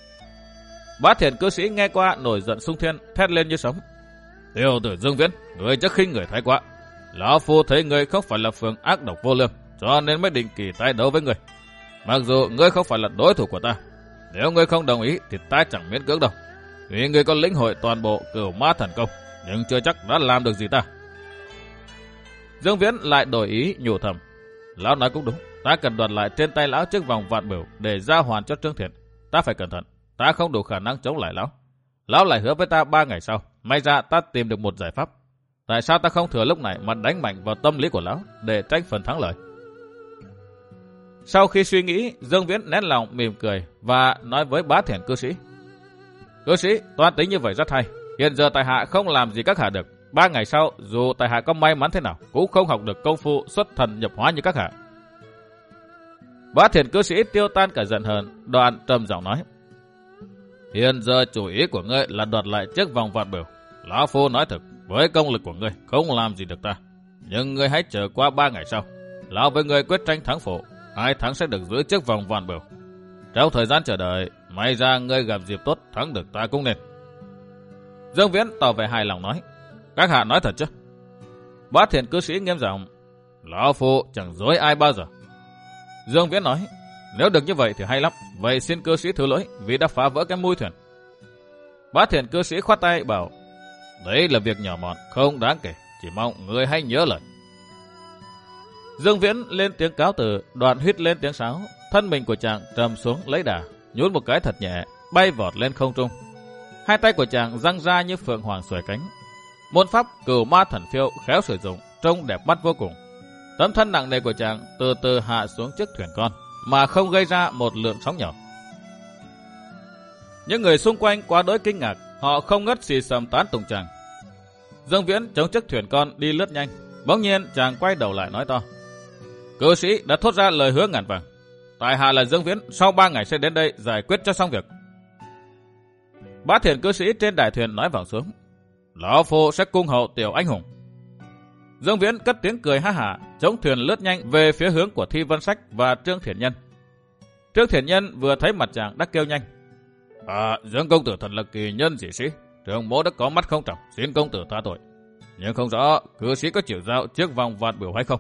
Bá Thiền cư sĩ nghe qua nổi giận sung thiên, thét lên như sấm: "Tiểu tử Dương Viễn, người chắc khinh người thái quá. Lão Phu thấy ngươi không phải là phường ác độc vô lương, cho nên mới định kỳ tái đấu với ngươi. Mặc dù ngươi không phải là đối thủ của ta, nếu ngươi không đồng ý thì ta chẳng miễn cưỡng đâu. Vì ngươi có lĩnh hội toàn bộ Cửu Ma Thần Công, nhưng chưa chắc đã làm được gì ta. Dương Viễn lại đổi ý nhủ thầm. Lão nói cũng đúng, ta cần đoạt lại trên tay lão chiếc vòng vạn bửu để giao hoàn cho Trương Thiện. Ta phải cẩn thận, ta không đủ khả năng chống lại lão. Lão lại hứa với ta ba ngày sau, may ra ta tìm được một giải pháp. Tại sao ta không thừa lúc này mà đánh mạnh vào tâm lý của lão để tranh phần thắng lợi? Sau khi suy nghĩ, Dương Viễn nén lòng mỉm cười và nói với Bá Thiện cư sĩ. Cư sĩ, toán tính như vậy rất hay. Hiện giờ tại hạ không làm gì các hạ được. Ba ngày sau, dù tại hạ có may mắn thế nào, cũng không học được công phu xuất thần nhập hóa như các hạ. Bá Thiện cư sĩ tiêu tan cả giận hờn, đoạn trầm giọng nói. Hiện giờ chủ ý của ngươi là đoạt lại chiếc vòng vạn bửu. Lão Phu nói thật, với công lực của ngươi không làm gì được ta. Nhưng ngươi hãy chờ qua ba ngày sau. Lão với ngươi quyết tranh thắng phụ, hai thắng sẽ được giữ chiếc vòng vạn bửu. Trong thời gian chờ đợi, may ra ngươi gặp dịp tốt thắng được ta cũng nên. Dương Viễn tỏ vẻ hài lòng nói. Các hạ nói thật chứ? Bá Thiện cư sĩ nghiêm giọng. Lão Phu chẳng dối ai bao giờ. Dương Viễn nói. Nếu được như vậy thì hay lắm. Vậy xin cư sĩ thứ lỗi vì đã phá vỡ cái mui thuyền. Bá Thiện cư sĩ khoát tay bảo. Đấy là việc nhỏ mọn, không đáng kể. Chỉ mong người hãy nhớ lời. Dương Viễn lên tiếng cáo từ, đoạn huýt lên tiếng sáo. Thân mình của chàng trầm xuống lấy đà, nhún một cái thật nhẹ, bay vọt lên không trung. Hai tay của chàng giăng ra như phượng hoàng xuề cánh. Môn pháp Cửu Ma Thần Phiêu khéo sử dụng, trông đẹp mắt vô cùng. Tấm thân nặng nề của chàng từ từ hạ xuống chiếc thuyền con, mà không gây ra một lượng sóng nhỏ. Những người xung quanh quá đỗi kinh ngạc, họ không ngớt xì xầm tán tụng chàng. Dương Viễn chống chiếc thuyền con đi lướt nhanh, bỗng nhiên chàng quay đầu lại nói to. Cư sĩ đã thốt ra lời hứa ngàn vàng. Tại hạ là Dương Viễn, sau ba ngày sẽ đến đây giải quyết cho xong việc. Bá Thiện cư sĩ trên đài thuyền nói vọng xuống. Lão Phu sẽ cung hậu tiểu anh hùng. Dương Viễn cất tiếng cười ha hả, chống thuyền lướt nhanh về phía hướng của Thi Vân Sách và Trương Thiện Nhân. Trương Thiện Nhân vừa thấy mặt chàng đã kêu nhanh. À, Dương công tử thật là kỳ nhân dị sĩ. Trường mỗ đã có mắt không trọng, xin công tử tha tội. Nhưng không rõ cư sĩ có chịu giao chiếc vòng vạn bửu hay không?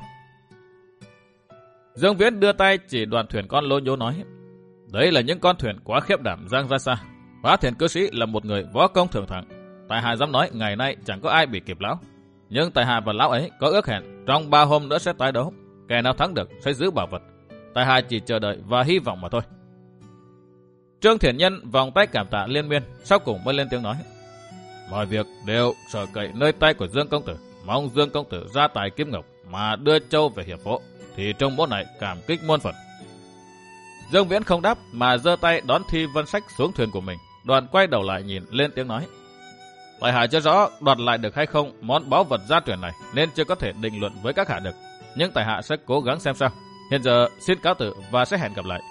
Dương Viễn đưa tay chỉ đoàn thuyền con lô nhố nói. Đấy là những con thuyền quá khiếp đảm giang ra xa. Bá Thiện cư sĩ là một người võ công thường thẳng. Tại hạ dám nói ngày nay chẳng có ai bị kịp lão. Nhưng tại hạ và lão ấy có ước hẹn trong ba hôm nữa sẽ tái đấu. Kẻ nào thắng được sẽ giữ bảo vật. Tại hạ chỉ chờ đợi và hy vọng mà thôi. Trương Thiện Nhân vòng tay cảm tạ liên miên, sau cùng mới lên tiếng nói. Mọi việc đều sở cậy nơi tay của Dương công tử. Mong Dương công tử ra tài kiếm ngọc mà đưa châu về hiệp phố, thì trong mốt này cảm kích muôn phần. Dương Viễn không đáp mà giơ tay đón Thi Vân Sách xuống thuyền của mình, đoạn quay đầu lại nhìn lên tiếng nói. Tại hạ chưa rõ đoạt lại được hay không món báu vật gia truyền này, nên chưa có thể định luận với các hạ được. Nhưng tại hạ sẽ cố gắng xem sao. Hiện giờ xin cáo tử và sẽ hẹn gặp lại.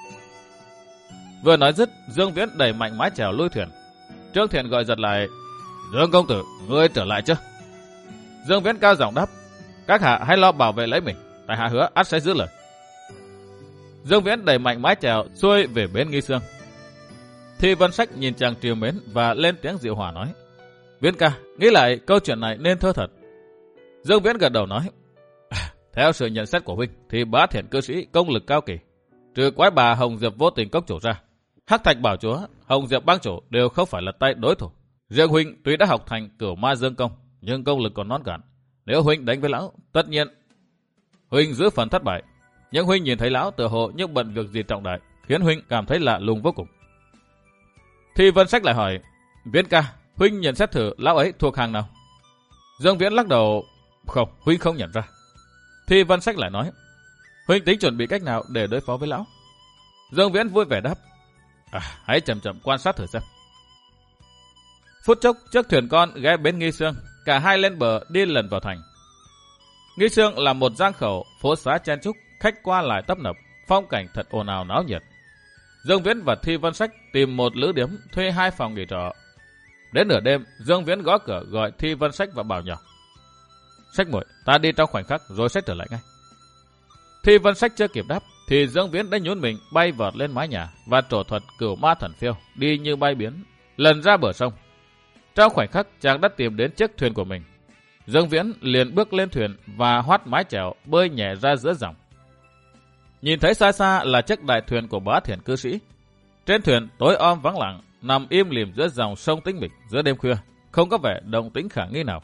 Vừa nói dứt, Dương Viễn đẩy mạnh mái chèo lui thuyền. Trương Thiện gọi giật lại. Dương công tử, ngươi trở lại chưa? Dương Viễn cao giọng đáp. Các hạ hãy lo bảo vệ lấy mình, tại hạ hứa ắt sẽ giữ lời. Dương Viễn đẩy mạnh mái chèo xuôi về bến Nghi Sương. Thi Vân Sách nhìn chàng trìu mến và lên tiếng dịu hòa nói. Viễn ca, nghĩ lại câu chuyện này nên thơ thật. Dương Viễn gật đầu nói. Theo sự nhận xét của huynh thì Bá Thiện cư sĩ công lực cao kỳ. Trừ quái bà Hồng Diệp vô tình cốc chủ ra, Hắc Thạch Bảo Chúa, Hồng Diệp bang chủ đều không phải là tay đối thủ. Riêng huynh tuy đã học thành Cửu Ma Dương công, nhưng công lực còn non cạn. Nếu huynh đánh với lão, tất nhiên huynh giữ phần thất bại. Nhưng huynh nhìn thấy lão tựa hồ như bận việc gì trọng đại, khiến huynh cảm thấy lạ lùng vô cùng. Thi Vân Sách lại hỏi. Viễn ca, huynh nhận xét thử lão ấy thuộc hàng nào? Dương Viễn lắc đầu. Không, huynh không nhận ra. Thi Vân Sách lại nói. Huynh tính chuẩn bị cách nào để đối phó với lão? Dương Viễn vui vẻ đáp. À, hãy chậm chậm quan sát thử xem. Phút chốc chiếc thuyền con ghé bến Nghi Sương, cả hai lên bờ đi lần vào thành. Nghi Sương là một giang khẩu, phố xá chen chúc, khách qua lại tấp nập, phong cảnh thật ồn ào náo nhiệt. Dương Viễn và Thi Vân Sách tìm một lữ điếm thuê hai phòng nghỉ trọ. Đến nửa đêm, Dương Viễn gõ cửa gọi Thi Vân Sách và bảo nhỏ. Sách muội, ta đi trong khoảnh khắc rồi sẽ trở lại ngay. Thi Vân Sách chưa kịp đáp thì Dương Viễn đã nhún mình bay vọt lên mái nhà và trổ thuật Cửu Ma Thần Phiêu, đi như bay biến, lần ra bờ sông. Trong khoảnh khắc chàng đã tìm đến chiếc thuyền của mình. Dương Viễn liền bước lên thuyền và hoắt mái chèo bơi nhẹ ra giữa dòng. Nhìn thấy xa xa là chiếc đại thuyền của Bá Thiện cư sĩ. Trên thuyền tối om vắng lặng, nằm im lìm giữa dòng sông tĩnh mịch giữa đêm khuya, không có vẻ động tĩnh khả nghi nào.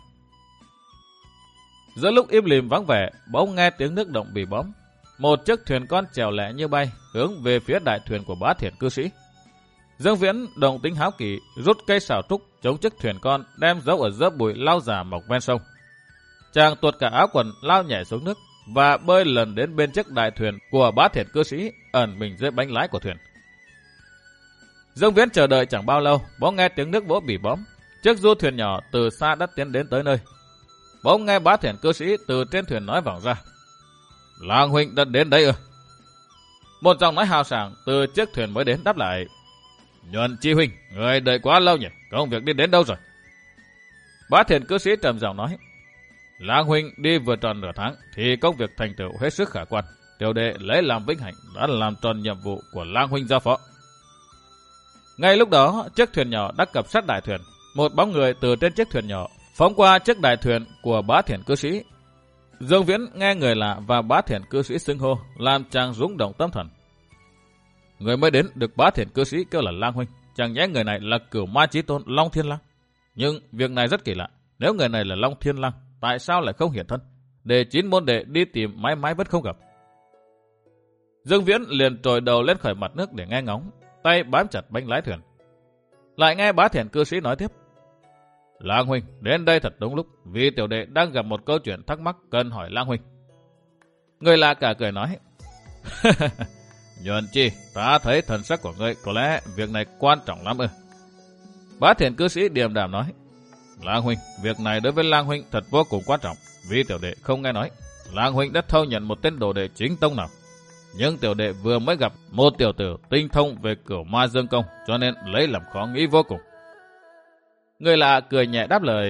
Giữa lúc im lìm vắng vẻ, bỗng nghe tiếng nước động bì bõm. Một chiếc thuyền con chèo lẹ như bay hướng về phía đại thuyền của Bá Thiện cư sĩ. Dương Viễn động tính háo kỳ, rút cây sào trúc chống chiếc thuyền con, đem giấu ở giữa bụi lau già mọc ven sông. Chàng tuột cả áo quần lao nhảy xuống nước và bơi lần đến bên chiếc đại thuyền của Bá Thiện cư sĩ ẩn mình dưới bánh lái của thuyền. Dương Viễn chờ đợi chẳng bao lâu, bỗng nghe tiếng nước vỗ bì bõm. Chiếc du thuyền nhỏ từ xa đã tiến đến tới nơi. Bỗng nghe Bá Thiện cư sĩ từ trên thuyền nói vọng ra: "Lang huynh đã đến đây ư?" Một giọng nói hào sảng từ chiếc thuyền mới đến đáp lại: "Nhuận Chi huynh, người đợi quá lâu nhỉ, công việc đi đến đâu rồi?" Bá Thiện cư sĩ trầm giọng nói: "Lang huynh đi vừa tròn nửa tháng thì công việc thành tựu hết sức khả quan. Tiểu đệ lấy làm vinh hạnh đã làm tròn nhiệm vụ của Lang huynh giao phó." Ngay lúc đó, chiếc thuyền nhỏ đã cập sát đại thuyền. Một bóng người từ trên chiếc thuyền nhỏ phóng qua chiếc đại thuyền của Bá Thiện cư sĩ. Dương Viễn nghe người lạ và Bá Thiện cư sĩ xưng hô, làm chàng rung động tâm thần. Người mới đến được Bá Thiện cư sĩ kêu là Lang huynh, chẳng nhẽ người này là Cửu Ma Chí Tôn Long Thiên Lang. Nhưng việc này rất kỳ lạ, nếu người này là Long Thiên Lang, tại sao lại không hiện thân, để chín môn đệ đi tìm mãi mãi vẫn không gặp? Dương Viễn liền trồi đầu lên khỏi mặt nước để nghe ngóng, tay bám chặt bánh lái thuyền. Lại nghe Bá Thiện cư sĩ nói tiếp: "Lang huynh đến đây thật đúng lúc, vì tiểu đệ đang gặp một câu chuyện thắc mắc cần hỏi Lang huynh." Người lạ cả cười nói: "Nhuận Chi, ta thấy thần sắc của ngươi có lẽ việc này quan trọng lắm ư?" Bá Thiện cư sĩ điềm đạm nói: "Lang huynh, việc này đối với Lang huynh thật vô cùng quan trọng, vì tiểu đệ không nghe nói Lang huynh đã thâu nhận một tên đồ đệ chính tông nào. Nhưng tiểu đệ vừa mới gặp một tiểu tử tinh thông về Cửu Ma Dương Công, cho nên lấy làm khó nghĩ vô cùng." Người lạ cười nhẹ đáp lời: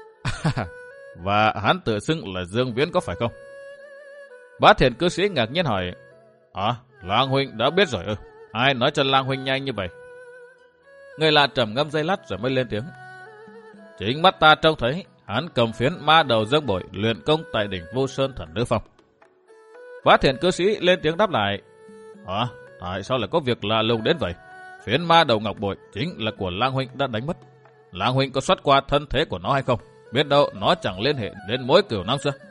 "Và hắn tự xưng là Dương Viễn có phải không?" Bá Thiện cư sĩ ngạc nhiên hỏi: "À, Lang huynh đã biết rồi ư? Ai nói cho Lang huynh nhanh như vậy?" Người lạ trầm ngâm giây lát rồi mới lên tiếng: "Chính mắt ta trông thấy hắn cầm phiến ma đầu dương bội luyện công tại đỉnh Vô Sơn Thần Nữ Phong." Bá Thiện cư sĩ lên tiếng đáp lại: "À, tại sao lại có việc lạ lùng đến vậy? Phiến ma đầu ngọc bội chính là của Lang huynh đã đánh mất. Lang huynh có soát qua thân thế của nó hay không? Biết đâu nó chẳng liên hệ đến mối cửu năm xưa."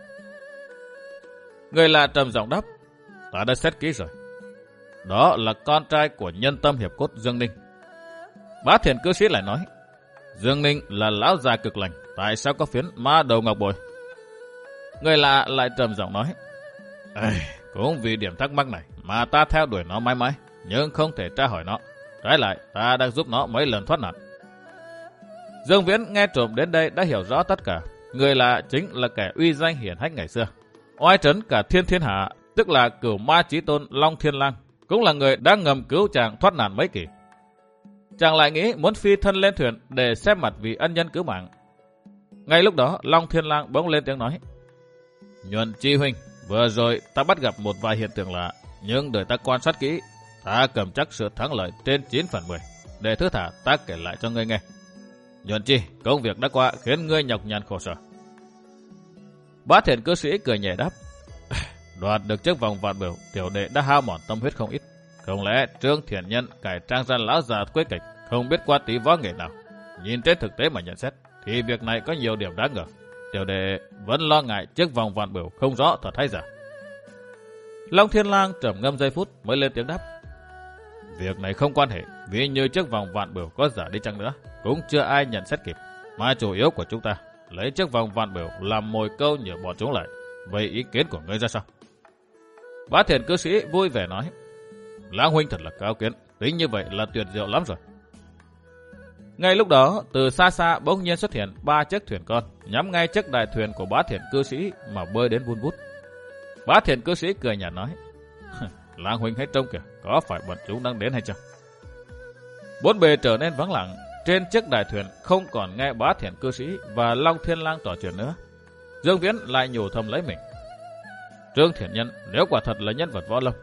Người lạ trầm giọng đáp: "Ta đã xét kỹ rồi. Đó là con trai của nhân tâm hiệp cốt Dương Ninh." Bá Thiện cư sĩ lại nói: "Dương Ninh là lão già cực lành, tại sao có phiến ma đầu ngọc bội?" Người lạ lại trầm giọng nói: "Ê, cũng vì điểm thắc mắc này mà ta theo đuổi nó mãi mãi, nhưng không thể tra hỏi nó. Trái lại, ta đang giúp nó mấy lần thoát nạn." Dương Viễn nghe trộm đến đây đã hiểu rõ tất cả. Người lạ chính là kẻ uy danh hiển hách ngày xưa, oai trấn cả thiên thiên hạ, tức là Cửu Ma Chí Tôn Long Thiên Lang, cũng là người đã ngầm cứu chàng thoát nạn mấy kỳ. Chàng lại nghĩ muốn phi thân lên thuyền để xem mặt vị ân nhân cứu mạng. Ngay lúc đó, Long Thiên Lang bỗng lên tiếng nói: "Nhuận Chi huynh, vừa rồi ta bắt gặp một vài hiện tượng lạ, nhưng đợi ta quan sát kỹ, ta cầm chắc sự thắng lợi trên chín phần mười. Để thứ thả ta kể lại cho ngươi nghe. Nhuận Chi, công việc đã qua khiến ngươi nhọc nhằn khổ sở." Bá Thiện cư sĩ cười nhẹ đáp: "Đoạt được chiếc vòng vạn biểu, tiểu đệ đã hao mòn tâm huyết không ít. Không lẽ Trương Thiện Nhân cải trang ra lão già quê kịch, không biết qua tí võ nghệ nào? Nhìn trên thực tế mà nhận xét, thì việc này có nhiều điểm đáng ngờ. Tiểu đệ vẫn lo ngại chiếc vòng vạn biểu không rõ thật hay giả." Long Thiên Lang trầm ngâm giây phút mới lên tiếng đáp: "Việc này không quan hệ, vì như chiếc vòng vạn biểu có giả đi chăng nữa, cũng chưa ai nhận xét kịp. Mà chủ yếu của chúng ta lấy chiếc vòng vạn biểu làm mồi câu nhử bọn chúng lại. Vậy ý kiến của ngươi ra sao?" Bá Thiện cư sĩ vui vẻ nói: "Lang huynh thật là cao kiến, tính như vậy là tuyệt diệu lắm rồi." Ngay lúc đó, từ xa xa bỗng nhiên xuất hiện ba chiếc thuyền con, nhắm ngay chiếc đại thuyền của Bá Thiện cư sĩ mà bơi đến vun vút. Bá Thiện cư sĩ cười nhạt nói: "Lang huynh hãy trông kìa, có phải bọn chúng đang đến hay chăng?" Bốn bề trở nên vắng lặng, trên chiếc đại thuyền không còn nghe Bá Thiện cư sĩ và Long Thiên Lang trò chuyện nữa. Dương Viễn lại nhủ thầm lấy mình: Trương Thiện Nhân nếu quả thật là nhân vật võ lâm,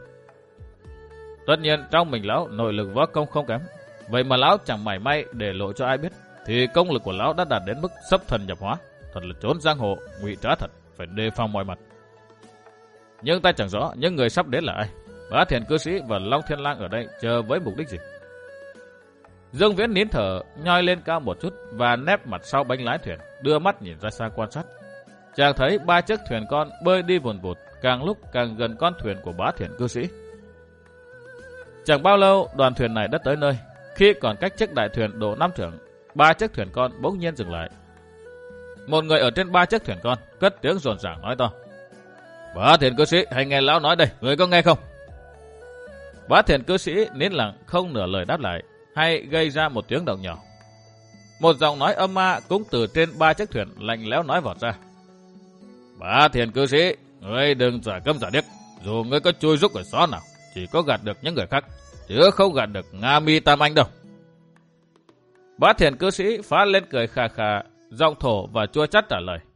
tất nhiên trong mình lão nội lực võ công không kém, vậy mà lão chẳng mảy may để lộ cho ai biết, thì công lực của lão đã đạt đến mức sắp thần nhập hóa, thật là trốn giang hồ, ngụy trá thật, phải đề phòng mọi mặt. Nhưng ta chẳng rõ những người sắp đến là ai. Bá Thiện cư sĩ và Long Thiên Lang ở đây chờ với mục đích gì? Dương Viễn nín thở, nhoi lên cao một chút và nép mặt sau bánh lái thuyền, đưa mắt nhìn ra xa quan sát. Chàng thấy ba chiếc thuyền con bơi đi vùn vụt, càng lúc càng gần con thuyền của Bá Thiện cư sĩ. Chẳng bao lâu, đoàn thuyền này đã tới nơi. Khi còn cách chiếc đại thuyền độ năm trượng, ba chiếc thuyền con bỗng nhiên dừng lại. Một người ở trên ba chiếc thuyền con cất tiếng rồn ràng nói to: Bá Thiện cư sĩ, hãy nghe lão nói đây, người có nghe không? Bá Thiện cư sĩ nín lặng không nửa lời đáp lại, hay gây ra một tiếng động nhỏ. Một giọng nói âm ma cũng từ trên ba chiếc thuyền lạnh lẽo nói vọt ra: Bá Thiện cư sĩ, ngươi đừng giả câm giả điếc. Dù ngươi có chui rúc ở xó nào, chỉ có gạt được những người khác, chứ không gạt được Nga Mi Tam Anh đâu. Bá Thiện cư sĩ phá lên cười khà khà, giọng thổ và chua chát trả lời: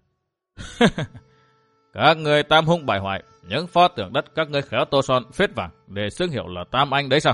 Các người Tam Hung bại hoại, những pho tượng đất các ngươi khéo tô son phết vàng để xưng hiệu là Tam Anh đấy sao?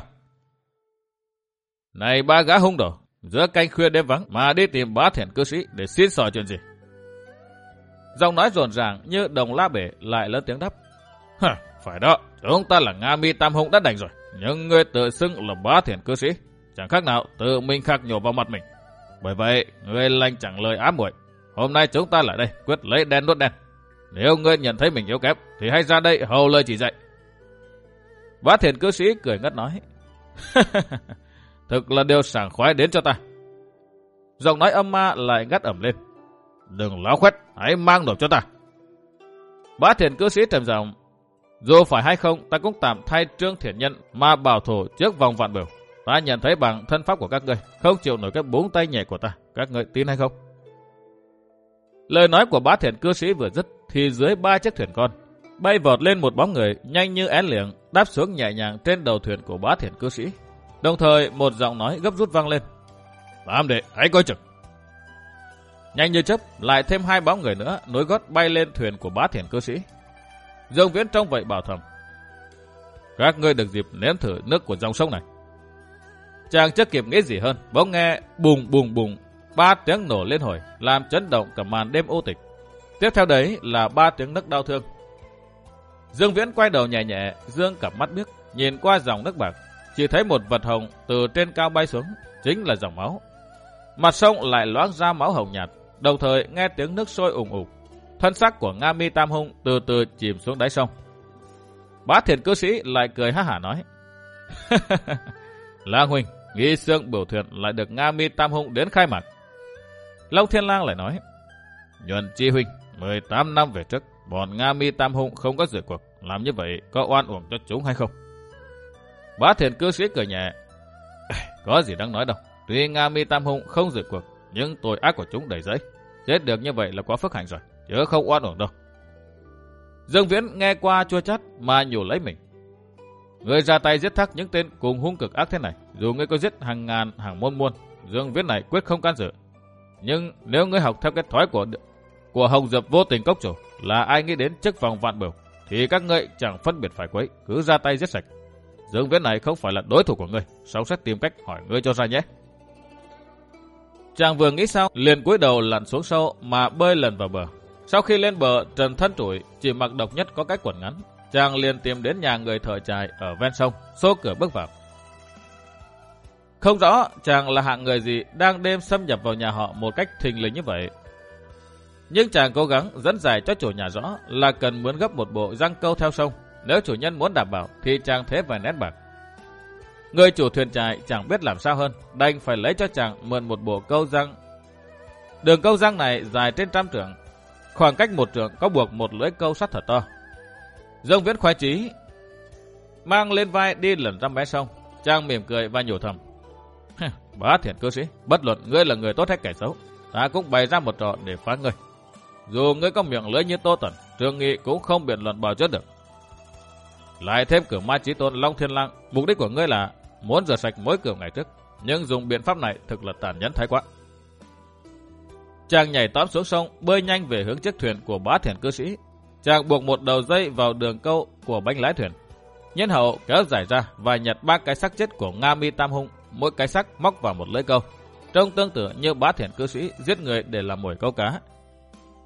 Này ba gã hung đồ, giữa canh khuya đêm vắng mà đi tìm Bá Thiện cư sĩ để xin xỏ chuyện gì? Giọng nói rồn ràng như đồng la bể lại lớn tiếng đáp: Hả, phải đó, chúng ta là Nga Mi Tam Hung đã đành rồi, nhưng ngươi tự xưng là Bá Thiện cư sĩ, chẳng khác nào tự mình khạc nhổ vào mặt mình. Bởi vậy, ngươi lành chẳng lời ám muội. Hôm nay chúng ta lại đây quyết lấy đen nuốt đen. Nếu ngươi nhận thấy mình yếu kém, thì hãy ra đây hầu lời chỉ dạy. Bá Thiện cư sĩ cười ngất nói: Thực là điều sảng khoái đến cho ta. Giọng nói âm ma lại ngắt ẩm lên: Đừng láo khoét, hãy mang nộp cho ta. Bá Thiện cư sĩ trầm giọng: Dù phải hay không, ta cũng tạm thay Trương Thiện Nhân mà bảo thủ trước vòng vạn bửu. Ta nhận thấy bằng thân pháp của các ngươi không chịu nổi cái búng tay nhẹ của ta. Các ngươi tin hay không? Lời nói của Bá Thiện cư sĩ vừa dứt, thì dưới ba chiếc thuyền con bay vọt lên một bóng người nhanh như én liệng, đáp xuống nhẹ nhàng trên đầu thuyền của Bá Thiện cư sĩ. Đồng thời một giọng nói gấp rút vang lên: Tam đệ, hãy coi chừng. Nhanh như chớp, lại thêm hai bóng người nữa nối gót bay lên thuyền của Bá Thiện cư sĩ. Dương Viễn trông vậy bảo thầm: Các ngươi được dịp nếm thử nước của dòng sông này. Chàng chưa kịp nghĩ gì hơn, bỗng nghe bùng bùng bùng ba tiếng nổ lên hồi, làm chấn động cả màn đêm u tịch. Tiếp theo đấy là ba tiếng nấc đau thương. Dương Viễn quay đầu nhẹ nhẹ, dương cặp mắt biếc nhìn qua dòng nước bạc, chỉ thấy một vật hồng từ trên cao bay xuống, chính là dòng máu. Mặt sông lại loáng ra máu hồng nhạt, đồng thời nghe tiếng nước sôi ùng ục. Thân xác của Nga Mi Tam Hung từ từ chìm xuống đáy sông. Bá Thiện cư sĩ lại cười ha hả nói: Lang huynh, nghi xương bửu thuyền lại được Nga Mi Tam Hung đến khai mạc. Long Thiên Lang lại nói: Nhuần chi huynh, mười tám năm về trước, bọn Nga Mi Tam Hung không có rửa cuộc, làm như vậy có oan uổng cho chúng hay không? Bá Thiện cư sĩ cười nhẹ: Có gì đáng nói đâu. Tuy Nga Mi Tam Hung không rửa cuộc, nhưng tội ác của chúng đầy dẫy. Chết được như vậy là quá phước hạnh rồi, chứ không oan uổng đâu. Dương Viễn nghe qua chua chát mà nhủ lấy mình: Ngươi ra tay giết thác những tên cùng hung cực ác thế này, dù ngươi có giết hàng ngàn hàng muôn muôn, Dương Viễn này quyết không can dự. Nhưng nếu ngươi học theo cái thói của của Hồng Diệp vô tình cốc chủ, là ai nghĩ đến chức vòng vạn bửu, thì các ngươi chẳng phân biệt phải quấy, cứ ra tay giết sạch. Dương Viễn này không phải là đối thủ của ngươi, sau sẽ tìm cách hỏi ngươi cho ra nhé. Chàng vừa nghĩ sao, liền cúi đầu lặn xuống sâu mà bơi lần vào bờ. Sau khi lên bờ, trần thân trụi, chỉ mặc độc nhất có cái quần ngắn, chàng liền tìm đến nhà người thợ chài ở ven sông, xô cửa bước vào. Không rõ chàng là hạng người gì đang đêm xâm nhập vào nhà họ một cách thình lình như vậy. Nhưng chàng cố gắng dẫn giải cho chủ nhà rõ là cần mướn gấp một bộ giăng câu theo sông. Nếu chủ nhân muốn đảm bảo thì chàng thế vài nét bạc. Người chủ thuyền chài chẳng biết làm sao hơn, đành phải lấy cho chàng mượn một bộ câu răng. Đường câu răng này dài trên trăm trượng, khoảng cách một trượng có buộc một lưỡi câu sắt thật to. Dương Viễn khoái chí mang lên vai đi lần ra mé sông. Chàng mỉm cười và nhủ thầm: Bá Thiện cư sĩ, bất luận ngươi là người tốt hay kẻ xấu, ta cũng bày ra một trò để phá ngươi. Dù ngươi có miệng lưỡi như Tô Tần, Trương Nghị cũng không biện luận bào chữa được. Lại thêm cửu ma chí tôn Long Thiên Lang, mục đích của ngươi là muốn rửa sạch mối cửu ngày trước, nhưng dùng biện pháp này thực là tàn nhẫn thái quá. Chàng nhảy tóm xuống sông, bơi nhanh về hướng chiếc thuyền của Bá Thiện cư sĩ. Chàng buộc một đầu dây vào đường câu của bánh lái thuyền, nhân hậu kéo dài ra và nhặt ba cái xác chết của Nga Mi Tam Hung, mỗi cái xác móc vào một lưỡi câu, trông tương tự như Bá Thiện cư sĩ giết người để làm mồi câu cá.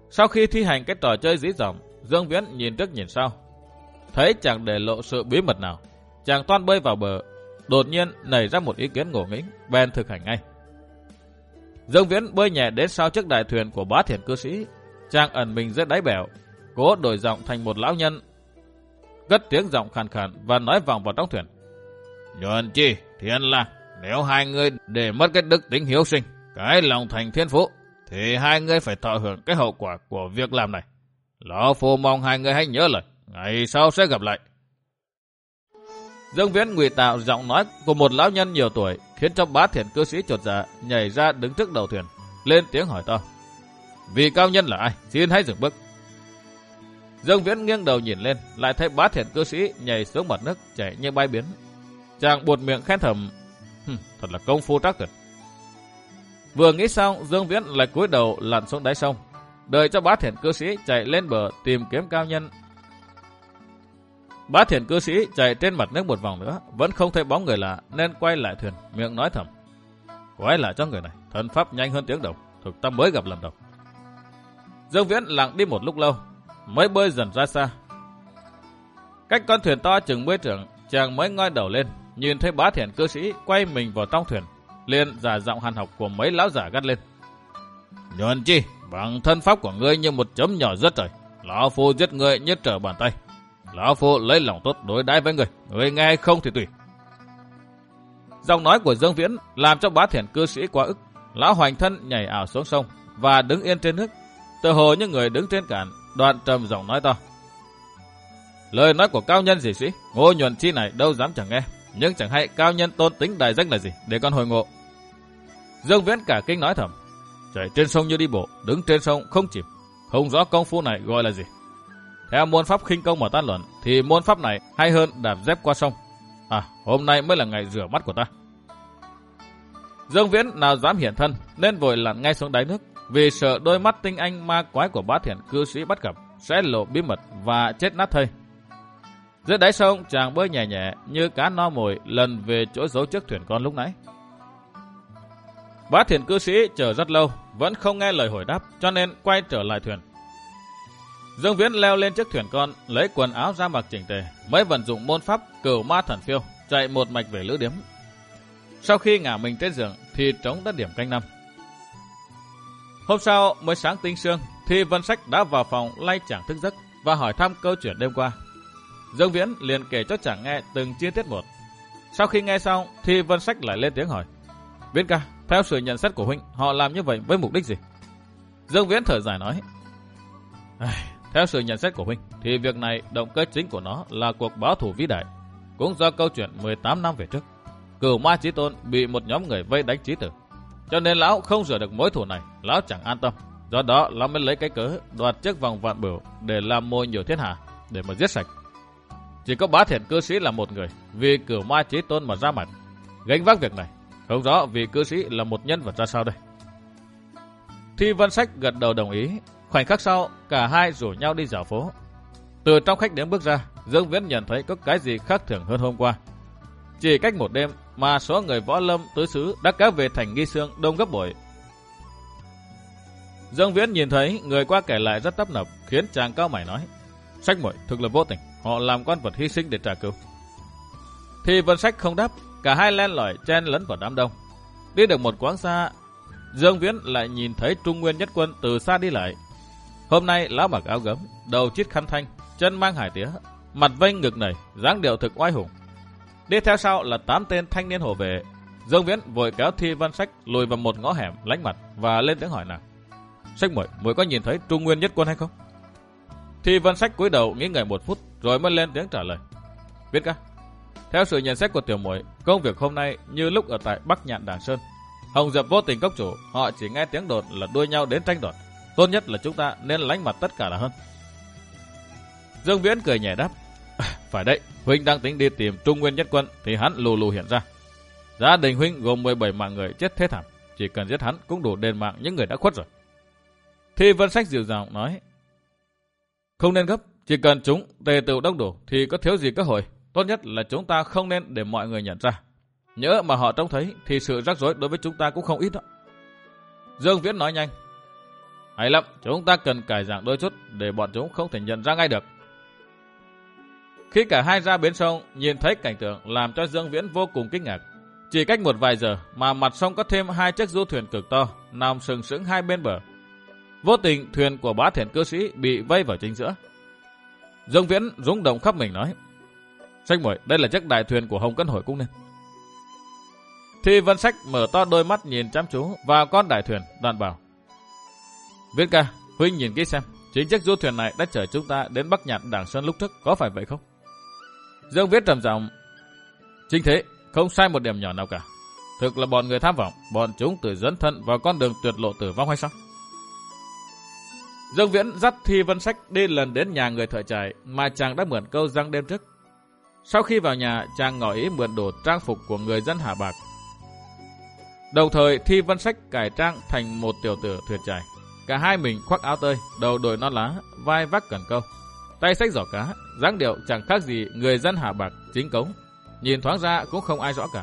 Sau khi thi hành cái trò chơi dí dỏm, Dương Viễn nhìn trước nhìn sau. Thấy chẳng để lộ sự bí mật nào, chàng toan bơi vào bờ, đột nhiên nảy ra một ý kiến ngổ nghĩnh, bèn thực hành ngay. Dương Viễn bơi nhẹ đến sau chiếc đại thuyền của Bá Thiền cư sĩ, chàng ẩn mình dưới đáy bèo, cố đổi giọng thành một lão nhân, cất tiếng giọng khàn khàn và nói vọng vào trong thuyền. Nhuần Chi, Thiên Lang, nếu hai người để mất cái đức tính hiếu sinh, cái lòng thành thiên phú, thì hai người phải thọ hưởng cái hậu quả của việc làm này. Lão Phu mong hai người hãy nhớ lời, ngày sau sẽ gặp lại. Dương Viễn ngụy tạo giọng nói của một lão nhân nhiều tuổi, khiến cho Bá Thiền cư sĩ chột dạ, nhảy ra đứng trước đầu thuyền, lên tiếng hỏi to. Vị cao nhân là ai? Xin hãy dừng bước. Dương Viễn nghiêng đầu nhìn lên, lại thấy Bá Thiền cư sĩ nhảy xuống mặt nước, chảy như bay biến. Chàng buột miệng khen thầm, thật là công phu trắc tuyệt. Vừa nghĩ xong, Dương Viễn lại cúi đầu lặn xuống đáy sông, đợi cho Bá Thiền cư sĩ chạy lên bờ tìm kiếm cao nhân. Bá Thiền cư sĩ chạy trên mặt nước một vòng nữa, vẫn không thấy bóng người lạ, nên quay lại thuyền, miệng nói thầm. Quái lạ cho người này, thân pháp nhanh hơn tiếng đồng, thực ta mới gặp lần đầu. Dương Viễn lặng đi một lúc lâu, mới bơi dần ra xa. Cách con thuyền to chừng mươi trượng, chàng mới ngoi đầu lên, nhìn thấy Bá Thiền cư sĩ quay mình vào trong thuyền, liền giả giọng hàn học của mấy lão giả gắt lên. Nhuần Chi, bằng thân pháp của ngươi như một chấm nhỏ rất trời, lão phu giết ngươi như trở bàn tay. Lão phu lấy lòng tốt đối đãi với người, người nghe không thì tùy. Giọng nói của Dương Viễn làm cho Bá Thiền cư sĩ quá ức. Lão hoành thân nhảy ảo xuống sông và đứng yên trên nước, tựa hồ như người đứng trên cạn, đoạn trầm giọng nói to. Lời nói của cao nhân gì sĩ, Ngô Nhuần Chi này đâu dám chẳng nghe, nhưng chẳng hay cao nhân tôn tính đại danh là gì để con hồi ngộ. Dương Viễn cả kinh nói thầm. Chạy trên sông như đi bộ, đứng trên sông không chìm, không rõ công phu này gọi là gì. Theo môn pháp khinh công mà ta luận, thì môn pháp này hay hơn đạp dép qua sông. À, hôm nay mới là ngày rửa mắt của ta. Dương Viễn nào dám hiển thân, nên vội lặn ngay xuống đáy nước, vì sợ đôi mắt tinh anh ma quái của Bá Thiền cư sĩ bắt gặp, sẽ lộ bí mật và chết nát thây. Dưới đáy sông, chàng bơi nhẹ nhẹ như cá no mồi lần về chỗ giấu chiếc thuyền con lúc nãy. Bá Thiền cư sĩ chờ rất lâu, vẫn không nghe lời hồi đáp, cho nên quay trở lại thuyền. Dương Viễn leo lên chiếc thuyền con, lấy quần áo ra mặc chỉnh tề, mới vận dụng môn pháp Cửu Ma Thần Phiêu, chạy một mạch về lữ điếm. Sau khi ngả mình trên giường, thì trống đã điểm canh năm. Hôm sau mới sáng tinh sương, thì Vân Sách đã vào phòng lay chàng thức giấc và hỏi thăm câu chuyện đêm qua. Dương Viễn liền kể cho chàng nghe từng chi tiết một. Sau khi nghe xong, thì Vân Sách lại lên tiếng hỏi. Viễn ca, theo sự nhận xét của huynh, họ làm như vậy với mục đích gì? Dương Viễn thở dài nói. Theo sự nhận xét của huynh, thì việc này động cơ chính của nó là cuộc báo thù vĩ đại. Cũng do câu chuyện mười tám năm về trước, Cửu Ma Chí Tôn bị một nhóm người vây đánh chí tử, cho nên lão không rửa được mối thù này, lão chẳng an tâm. Do đó lão mới lấy cái cớ đoạt chiếc vòng vạn bửu để làm mồi nhiều thiên hạ, để mà giết sạch. Chỉ có Bá Thiền cư sĩ là một người vì Cửu Ma Chí Tôn mà ra mặt gánh vác việc này. Không rõ vị cư sĩ là một nhân vật ra sao đây. Thi Vân Sách gật đầu đồng ý. Khoảnh khắc sau, cả hai rủ nhau đi dạo phố. Từ trong khách điếm bước ra, Dương Viễn nhận thấy có cái gì khác thường hơn hôm qua. Chỉ cách một đêm mà số người võ lâm tứ xứ đã kéo về thành Nghi Sương đông gấp bội. Dương Viễn nhìn thấy người qua kể lại rất tấp nập, khiến chàng cao mày nói. Sách muội thực là vô tình, họ làm con vật hy sinh để trả cứu. Thì Vân Sách không đáp, cả hai len lỏi chen lấn vào đám đông. Đi được một quãng xa, Dương Viễn lại nhìn thấy Trung Nguyên Nhất Quân từ xa đi lại. Hôm nay lão mặc áo gấm, đầu chít khăn thanh, chân mang hải tía, mặt vênh ngực nảy, dáng điệu thực oai hùng. Đi theo sau là tám tên thanh niên hộ vệ. Dương Viễn vội kéo Thi Vân Sách lùi vào một ngõ hẻm lánh mặt và lên tiếng hỏi nàng. Sách muội, muội có nhìn thấy Trung Nguyên Nhất Quân hay không? Thi Vân Sách cúi đầu nghĩ ngợi một phút rồi mới lên tiếng trả lời. Biết ca, theo sự nhận xét của tiểu muội, công việc hôm nay như lúc ở tại Bắc Nhạn Đàng Sơn, Hồng Diệp Vô Tình cốc chủ, họ chỉ nghe tiếng đồn là đua nhau đến tranh đoạt. Tốt nhất là chúng ta nên lánh mặt tất cả là hơn. Dương Viễn cười nhẹ đáp. Phải đấy, huynh đang tính đi tìm Trung Nguyên Nhất Quân thì hắn lù lù hiện ra. Gia đình huynh gồm mười bảy mạng người chết thế thảm, chỉ cần giết hắn cũng đủ đền mạng những người đã khuất rồi. Thi Vân Sách dịu dàng nói. Không nên gấp, chỉ cần chúng tề tựu đông đủ thì có thiếu gì cơ hội. Tốt nhất là chúng ta không nên để mọi người nhận ra. Nhớ mà họ trông thấy thì sự rắc rối đối với chúng ta cũng không ít đó. Dương Viễn nói nhanh. Hay lắm, chúng ta cần cải dạng đôi chút để bọn chúng không thể nhận ra ngay được. Khi cả hai ra bến sông, nhìn thấy cảnh tượng làm cho Dương Viễn vô cùng kinh ngạc. Chỉ cách một vài giờ mà mặt sông có thêm hai chiếc du thuyền cực to nằm sừng sững hai bên bờ. Vô tình thuyền của Bá Thiện cư sĩ bị vây vào chính giữa. Dương Viễn rung động khắp mình nói: Sách muội, đây là chiếc đại thuyền của Hồng Cân Hội cũng nên. Thi Vân Sách mở to đôi mắt nhìn chăm chú vào con đại thuyền, đoạn bảo: Viễn ca, huynh nhìn kỹ xem, chính chiếc du thuyền này đã chở chúng ta đến Bắc Nhạn Đảng Sơn lúc trước, có phải vậy không? Dương Viễn trầm giọng: Chính thế, không sai một điểm nhỏ nào cả. Thực là bọn người tham vọng, bọn chúng tự dẫn thân vào con đường tuyệt lộ tử vong hay sao? Dương Viễn dắt Thi Vân Sách đi lần đến nhà người thợ chài mà chàng đã mượn câu răng đêm trước. Sau khi vào nhà, chàng ngỏ ý mượn đồ trang phục của người dân Hà Bạc. Đồng thời Thi Vân Sách cải trang thành một tiểu tử thuyền chài. Cả hai mình khoác áo tơi, đầu đội nón lá, vai vác cần câu, tay xách giỏ cá, dáng điệu chẳng khác gì người dân Hà Bạc chính cống, nhìn thoáng ra cũng không ai rõ cả.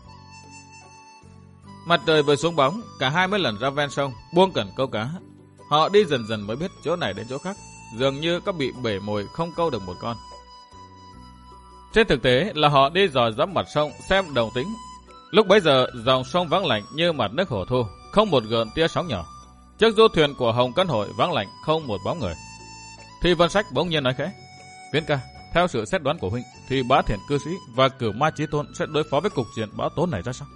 Mặt trời vừa xuống bóng, cả hai mới lần ra ven sông, buông cần câu cá. Họ đi dần dần mới biết chỗ này đến chỗ khác, dường như có bị bể mồi không câu được một con. Trên thực tế là họ đi dò dẫm mặt sông xem đồng tính. Lúc bấy giờ dòng sông vắng lạnh như mặt nước hồ thu, không một gợn tia sóng nhỏ. Chiếc du thuyền của Hồng Cân Hội vắng lạnh không một bóng người. Thi Vân Sách bỗng nhiên nói khẽ: Viễn ca, theo sự xét đoán của huynh thì Bá Thiện cư sĩ và Cửu Ma Chí Tôn sẽ đối phó với cục diện bão tố này ra sao?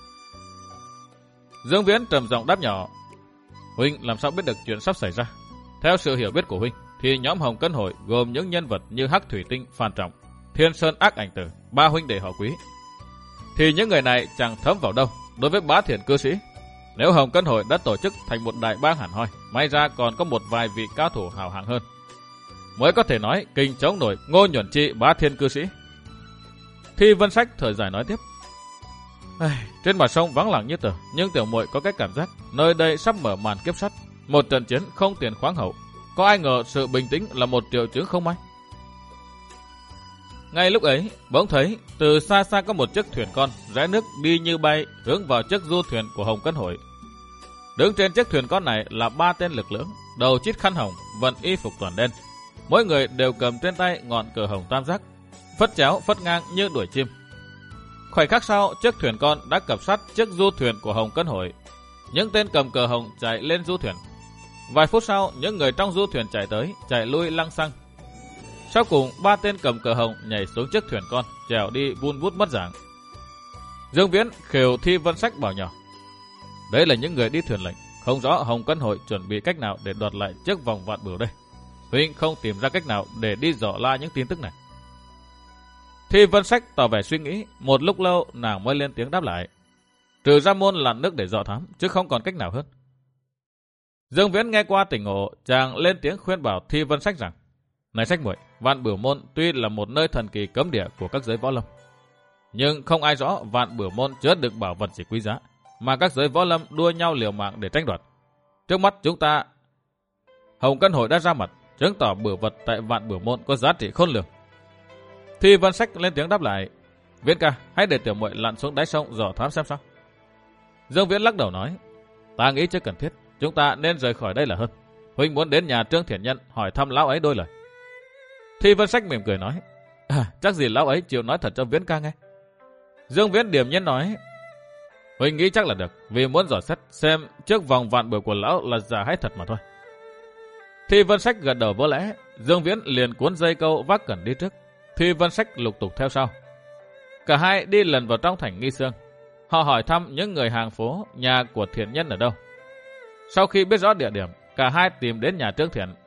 Dương Viễn trầm giọng đáp nhỏ: Huynh làm sao biết được chuyện sắp xảy ra? Theo sự hiểu biết của huynh thì nhóm Hồng Cân Hội gồm những nhân vật như Hắc Thủy Tinh, Phan Trọng, Thiên Sơn Ác Ảnh Tử, ba huynh đệ họ Quý. Thì những người này chẳng thấm vào đâu đối với Bá Thiện cư sĩ. Nếu Hồng Cân Hội đã tổ chức thành một đại bang hẳn hoi, may ra còn có một vài vị cao thủ hào hạng hơn, mới có thể nói kinh chống nổi Ngô Nhuận Chi Bá Thiên cư sĩ. Thi Vân Sách thở dài nói tiếp: Trên mặt sông vắng lặng như tờ, nhưng tiểu muội có cái cảm giác nơi đây sắp mở màn kiếp sắt, một trận chiến không tiền khoáng hậu. Có ai ngờ sự bình tĩnh là một triệu chứng không may. Ngay lúc ấy, bỗng thấy từ xa xa có một chiếc thuyền con rẽ nước đi như bay hướng vào chiếc du thuyền của Hồng Cân Hội. Đứng trên chiếc thuyền con này là ba tên lực lưỡng, đầu chít khăn hồng, vận y phục toàn đen. Mỗi người đều cầm trên tay ngọn cờ hồng tam giác, phất chéo phất ngang như đuổi chim. Khoảnh khắc sau, chiếc thuyền con đã cập sát chiếc du thuyền của Hồng Cân Hội. Những tên cầm cờ hồng chạy lên du thuyền. Vài phút sau, những người trong du thuyền chạy tới, chạy lui lăng xăng. Sau cùng, ba tên cầm cờ hồng nhảy xuống chiếc thuyền con, trèo đi vun vút mất dạng. Dương Viễn khều Thi Vân Sách bảo nhỏ: Đấy là những người đi thuyền lệnh, không rõ Hồng Cân Hội chuẩn bị cách nào để đoạt lại chiếc vòng vạn bửu đây. Huynh không tìm ra cách nào để đi dò la những tin tức này. Thi Vân Sách tỏ vẻ suy nghĩ, một lúc lâu nàng mới lên tiếng đáp lại: Trừ ra môn lặn nước để dò thám, chứ không còn cách nào hơn. Dương Viễn nghe qua tỉnh ngộ, chàng lên tiếng khuyên bảo Thi Vân Sách rằng: Này Sách muội, Vạn Bửu Môn tuy là một nơi thần kỳ cấm địa của các giới võ lâm, nhưng không ai rõ Vạn Bửu Môn chứa được bảo vật gì quý giá mà các giới võ lâm đua nhau liều mạng để tranh đoạt. Trước mắt chúng ta, Hồng Cân Hội đã ra mặt, chứng tỏ bửu vật tại Vạn Bửu Môn có giá trị khôn lường. Thi Vân Sách lên tiếng đáp lại: Viễn ca, hãy để tiểu muội lặn xuống đáy sông dò thám xem sao. Dương Viễn lắc đầu nói: Ta nghĩ chưa cần thiết, chúng ta nên rời khỏi đây là hơn. Huynh muốn đến nhà Trương Thiện Nhân hỏi thăm lão ấy đôi lời. Thi Vân Sách mỉm cười nói: à, chắc gì lão ấy chịu nói thật cho Viễn ca nghe. Dương Viễn điềm nhiên nói: Huynh nghĩ chắc là được, vì muốn dò xét xem chiếc vòng vạn bửu của lão là giả hay thật mà thôi. Thi Vân Sách gật đầu vô lẽ. Dương Viễn liền cuốn dây câu vác cẩn đi trước, Thi Vân Sách lục tục theo sau. Cả hai đi lần vào trong thành Nghi Sương. Họ hỏi thăm những người hàng phố nhà của Thiện Nhân ở đâu. Sau khi biết rõ địa điểm, cả hai tìm đến nhà Trương Thiện.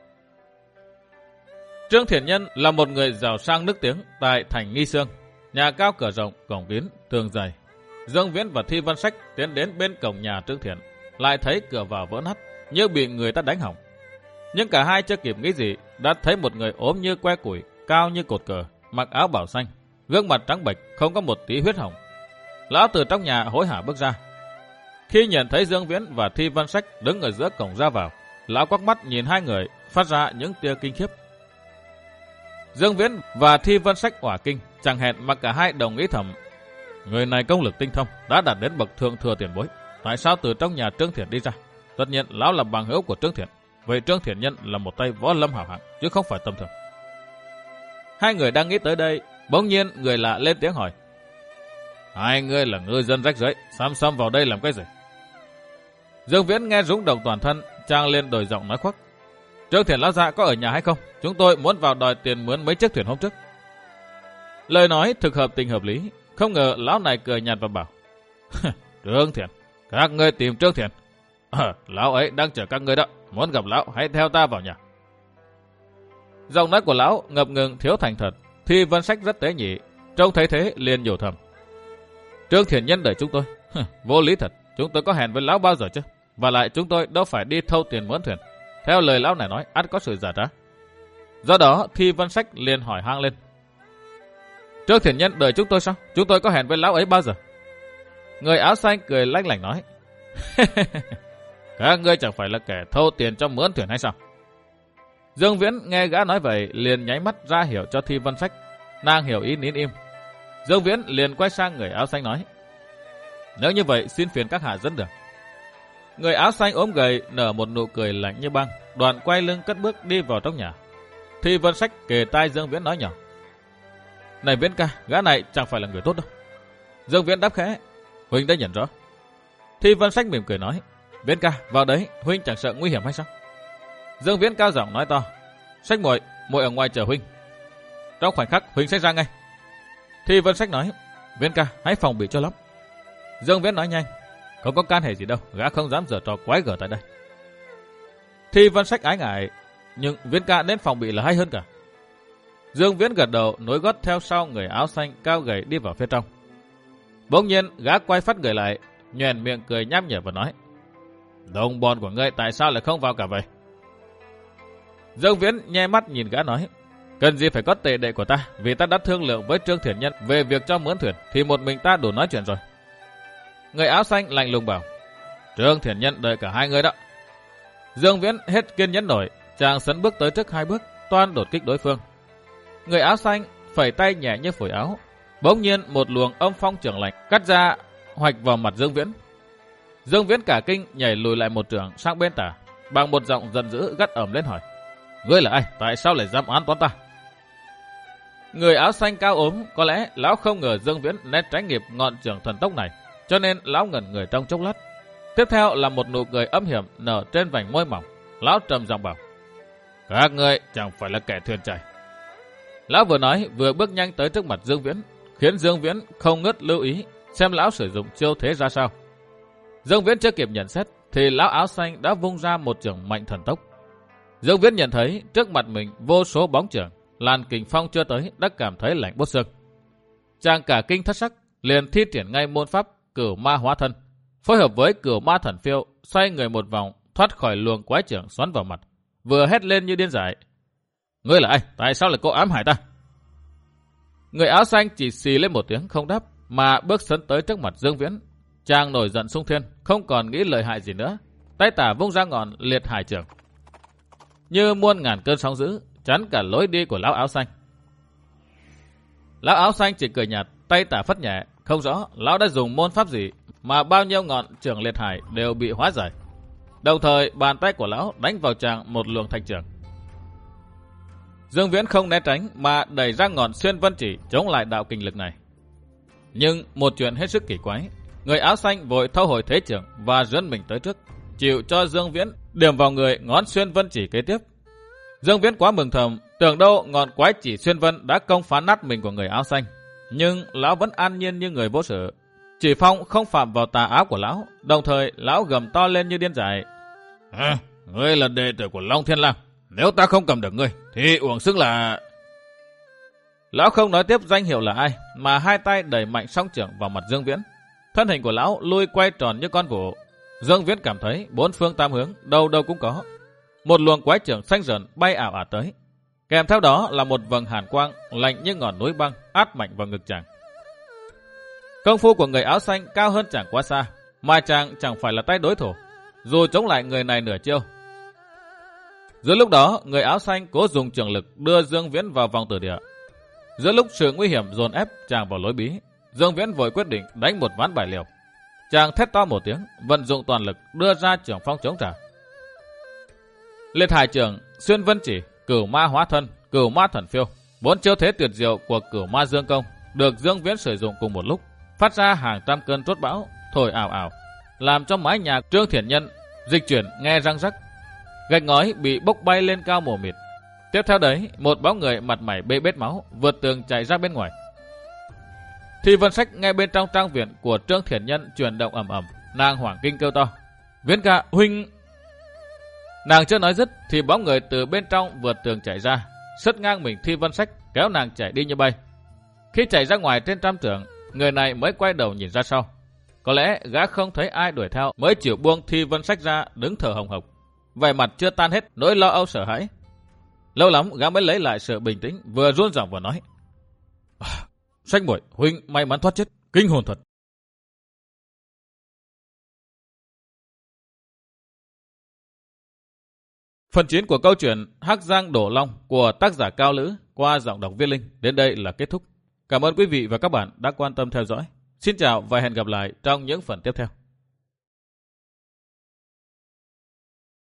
Trương Thiện Nhân là một người giàu sang nức tiếng tại thành Nghi Sương. Nhà cao cửa rộng, cổng kín, tường dày. Dương Viễn và Thi Vân Sách tiến đến bên cổng nhà Trương Thiện, lại thấy cửa vào vỡ nát, như bị người ta đánh hỏng. Nhưng cả hai chưa kịp nghĩ gì, đã thấy một người ốm như que củi, cao như cột cờ, mặc áo bảo xanh, gương mặt trắng bệch, không có một tí huyết hồng. Lão từ trong nhà hối hả bước ra. Khi nhận thấy Dương Viễn và Thi Vân Sách đứng ở giữa cổng ra vào, lão quắc mắt nhìn hai người, phát ra những tia kinh khiếp. Dương Viễn và Thi Vân Sách hỏa kinh, chẳng hẹn mà cả hai đồng ý thầm: Người này công lực tinh thông, đã đạt đến bậc thượng thừa tiền bối, tại sao từ trong nhà Trương Thiện đi ra? Tất nhiên lão là bằng hữu của Trương Thiện, vậy Trương Thiện Nhân là một tay võ lâm hảo hạng, chứ không phải tầm thường. Hai người đang nghĩ tới đây, bỗng nhiên người lạ lên tiếng hỏi. Hai người là ngư dân rách rưởi, xăm xăm vào đây làm cái gì? Dương Viễn nghe rúng động toàn thân, chàng liền đổi giọng nói khoác. Trương Thiện lão gia có ở nhà hay không? Chúng tôi muốn vào đòi tiền mướn mấy chiếc thuyền hôm trước. Lời nói thực hợp tình hợp lý, không ngờ lão này cười nhạt và bảo. Trương Thiện, các ngươi tìm Trương Thiện. À, lão ấy đang chờ các ngươi đó, muốn gặp lão hãy theo ta vào nhà. Giọng nói của lão ngập ngừng thiếu thành thật, Thi Vân Sách rất tế nhị, trông thấy thế liền nhủ thầm. Trương Thiện Nhân đợi chúng tôi, vô lý thật, chúng tôi có hẹn với lão bao giờ chứ? Và lại chúng tôi đâu phải đi thâu tiền mướn thuyền. Theo lời lão này nói, ắt có sự giả trá. Do đó Thi Vân Sách liền hỏi hang lên. Trương Thiện Nhân đợi chúng tôi sao? Chúng tôi có hẹn với lão ấy bao giờ? Người áo xanh cười lanh lảnh nói. Các ngươi chẳng phải là kẻ thâu tiền cho mướn thuyền hay sao? Dương Viễn nghe gã nói vậy liền nháy mắt ra hiểu cho Thi Vân Sách. Nàng hiểu ý nín im. Dương Viễn liền quay sang người áo xanh nói. Nếu như vậy xin phiền các hạ dẫn đường. Người áo xanh ốm gầy nở một nụ cười lạnh như băng, đoạn quay lưng cất bước đi vào trong nhà. Thi Vân Sách kề tai Dương Viễn nói nhỏ. Này Viễn ca, gã này chẳng phải là người tốt đâu. Dương Viễn đáp khẽ. Huynh đã nhận rõ. Thi Vân Sách mỉm cười nói. Viễn ca, vào đấy, huynh chẳng sợ nguy hiểm hay sao? Dương Viễn cao giọng nói to. Sách muội, muội ở ngoài chờ huynh. Trong khoảnh khắc huynh sẽ ra ngay. Thi Vân Sách nói. Viễn ca, hãy phòng bị cho lắm. Dương Viễn nói nhanh. Không có can hệ gì đâu, gã không dám giở trò quái gở tại đây. Thi Vân Sách ái ngại. Nhưng Viễn ca đến phòng bị là hay hơn cả. Dương Viễn gật đầu nối gót theo sau người áo xanh cao gầy đi vào phía trong. Bỗng nhiên gã quay phát người lại, nhoẻn miệng cười nham nhở và nói. Đồng bọn của ngươi tại sao lại không vào cả vậy? Dương Viễn nhe mắt nhìn gã nói. Cần gì phải có tệ đệ của ta, vì ta đã thương lượng với Trương Thiện Nhân về việc cho mướn thuyền thì một mình ta đủ nói chuyện rồi. Người áo xanh lạnh lùng bảo. Trương Thiện Nhân đợi cả hai người đó. Dương Viễn hết kiên nhẫn nổi, chàng sấn bước tới trước hai bước, toan đột kích đối phương. Người áo xanh phẩy tay nhẹ như phủi áo. Bỗng nhiên một luồng âm phong trường lạnh cắt ra hoạch vào mặt Dương Viễn. Dương Viễn cả kinh nhảy lùi lại một trường sang bên tả, bằng một giọng giận dữ gắt ẩm lên hỏi. Ngươi là ai? Tại sao lại dám án toán ta? Người áo xanh cao ốm, có lẽ lão không ngờ Dương Viễn né tránh kịp ngọn trường thần tốc này, cho nên lão ngẩn người trong chốc lát. Tiếp theo là một nụ cười âm hiểm nở trên vành môi mỏng. Lão trầm giọng bảo. Các ngươi chẳng phải là kẻ thuyền chài. Lão vừa nói vừa bước nhanh tới trước mặt Dương Viễn, khiến Dương Viễn không ngớt lưu ý xem lão sử dụng chiêu thế ra sao. Dương Viễn chưa kịp nhận xét thì lão áo xanh đã vung ra một chưởng mạnh thần tốc. Dương Viễn nhận thấy trước mặt mình vô số bóng chưởng, làn kình phong chưa tới đã cảm thấy lạnh buốt xương. Chàng cả kinh thất sắc, liền thi triển ngay môn pháp Cửu Ma Hóa Thân, phối hợp với Cửu Ma Thần Phiêu, xoay người một vòng thoát khỏi luồng quái chưởng xoắn vào mặt, vừa hét lên như điên dại. Ngươi là ai? Tại sao lại cố ám hại ta? Người áo xanh chỉ xì lên một tiếng không đáp, mà bước sấn tới trước mặt Dương Viễn. Chàng nổi giận xung thiên, không còn nghĩ lợi hại gì nữa, tay tả vung ra ngọn liệt hải chưởng, như muôn ngàn cơn sóng dữ chắn cả lối đi của lão áo xanh. Lão áo xanh chỉ cười nhạt, tay tả phất nhẹ, không rõ lão đã dùng môn pháp gì mà bao nhiêu ngọn chưởng liệt hải đều bị hóa giải. Đồng thời bàn tay của lão đánh vào chàng một luồng thạch chưởng. Dương Viễn không né tránh mà đẩy ra ngọn xuyên vân chỉ chống lại đạo kình lực này. Nhưng một chuyện hết sức kỳ quái, người áo xanh vội thâu hồi thế chưởng và dướn mình tới trước, chịu cho Dương Viễn điểm vào người ngón xuyên vân chỉ kế tiếp. Dương Viễn quá mừng thầm, tưởng đâu ngọn quái chỉ xuyên vân đã công phá nát mình của người áo xanh, nhưng lão vẫn an nhiên như người vô sự. Chỉ phong không phạm vào tà áo của lão, đồng thời lão gầm to lên như điên dại. À, ngươi là đệ tử của Long Thiên Lang, nếu ta không cầm được ngươi thì uổng xứng là... Lão không nói tiếp danh hiệu là ai, mà hai tay đẩy mạnh song chưởng vào mặt Dương Viễn. Thân hình của lão lui quay tròn như con vụ. Dương Viễn cảm thấy bốn phương tám hướng, đâu đâu cũng có một luồng quái chưởng xanh rờn bay ảo ạt tới, kèm theo đó là một vầng hàn quang lạnh như ngọn núi băng áp mạnh vào ngực chàng. Công phu của người áo xanh cao hơn chàng quá xa, mà chàng chẳng phải là tay đối thủ, dù chống lại người này nửa chiêu. Giữa lúc đó, người áo xanh cố dùng trường lực đưa Dương Viễn vào vòng tử địa. Giữa lúc sự nguy hiểm dồn ép chàng vào lối bí, Dương Viễn vội quyết định đánh một ván bài liều. Chàng thét to một tiếng, vận dụng toàn lực đưa ra trường phong chống trả. Liệt hải trưởng, xuyên vân chỉ, cửu ma hóa thân, cửu ma thần phiêu, bốn chiêu thế tuyệt diệu của cửu ma dương công được Dương Viễn sử dụng cùng một lúc, phát ra hàng trăm cơn rốt bão thổi ảo ảo, làm cho mái nhà Trương Thiện Nhân dịch chuyển nghe răng rắc, gạch ngói bị bốc bay lên cao mù mịt. Tiếp theo đấy, một bóng người mặt mày bê bết máu vượt tường chạy ra bên ngoài. Thi Vân Sách nghe bên trong trang viện của Trương Thiện Nhân chuyển động ầm ầm, nàng hoảng kinh kêu to: "Viễn ca, huynh!" Nàng chưa nói dứt thì bóng người từ bên trong vượt tường chạy ra, sất ngang mình Thi Vân Sách, kéo nàng chạy đi như bay. Khi chạy ra ngoài trên trăm trượng, người này mới quay đầu nhìn ra sau. Có lẽ gã không thấy ai đuổi theo mới chịu buông Thi Vân Sách ra, đứng thở hồng hộc, vẻ mặt chưa tan hết nỗi lo âu sợ hãi. Lâu lắm gã mới lấy lại sự bình tĩnh, vừa run giọng vừa nói: à, "Sách muội, huynh may mắn thoát chết, kinh hồn thật." Phần chín của câu chuyện Hắc Giang Đổ Long của tác giả Cao Lữ qua giọng đọc Viết Linh đến đây là kết thúc. Cảm ơn quý vị và các bạn đã quan tâm theo dõi. Xin chào và hẹn gặp lại trong những phần tiếp theo.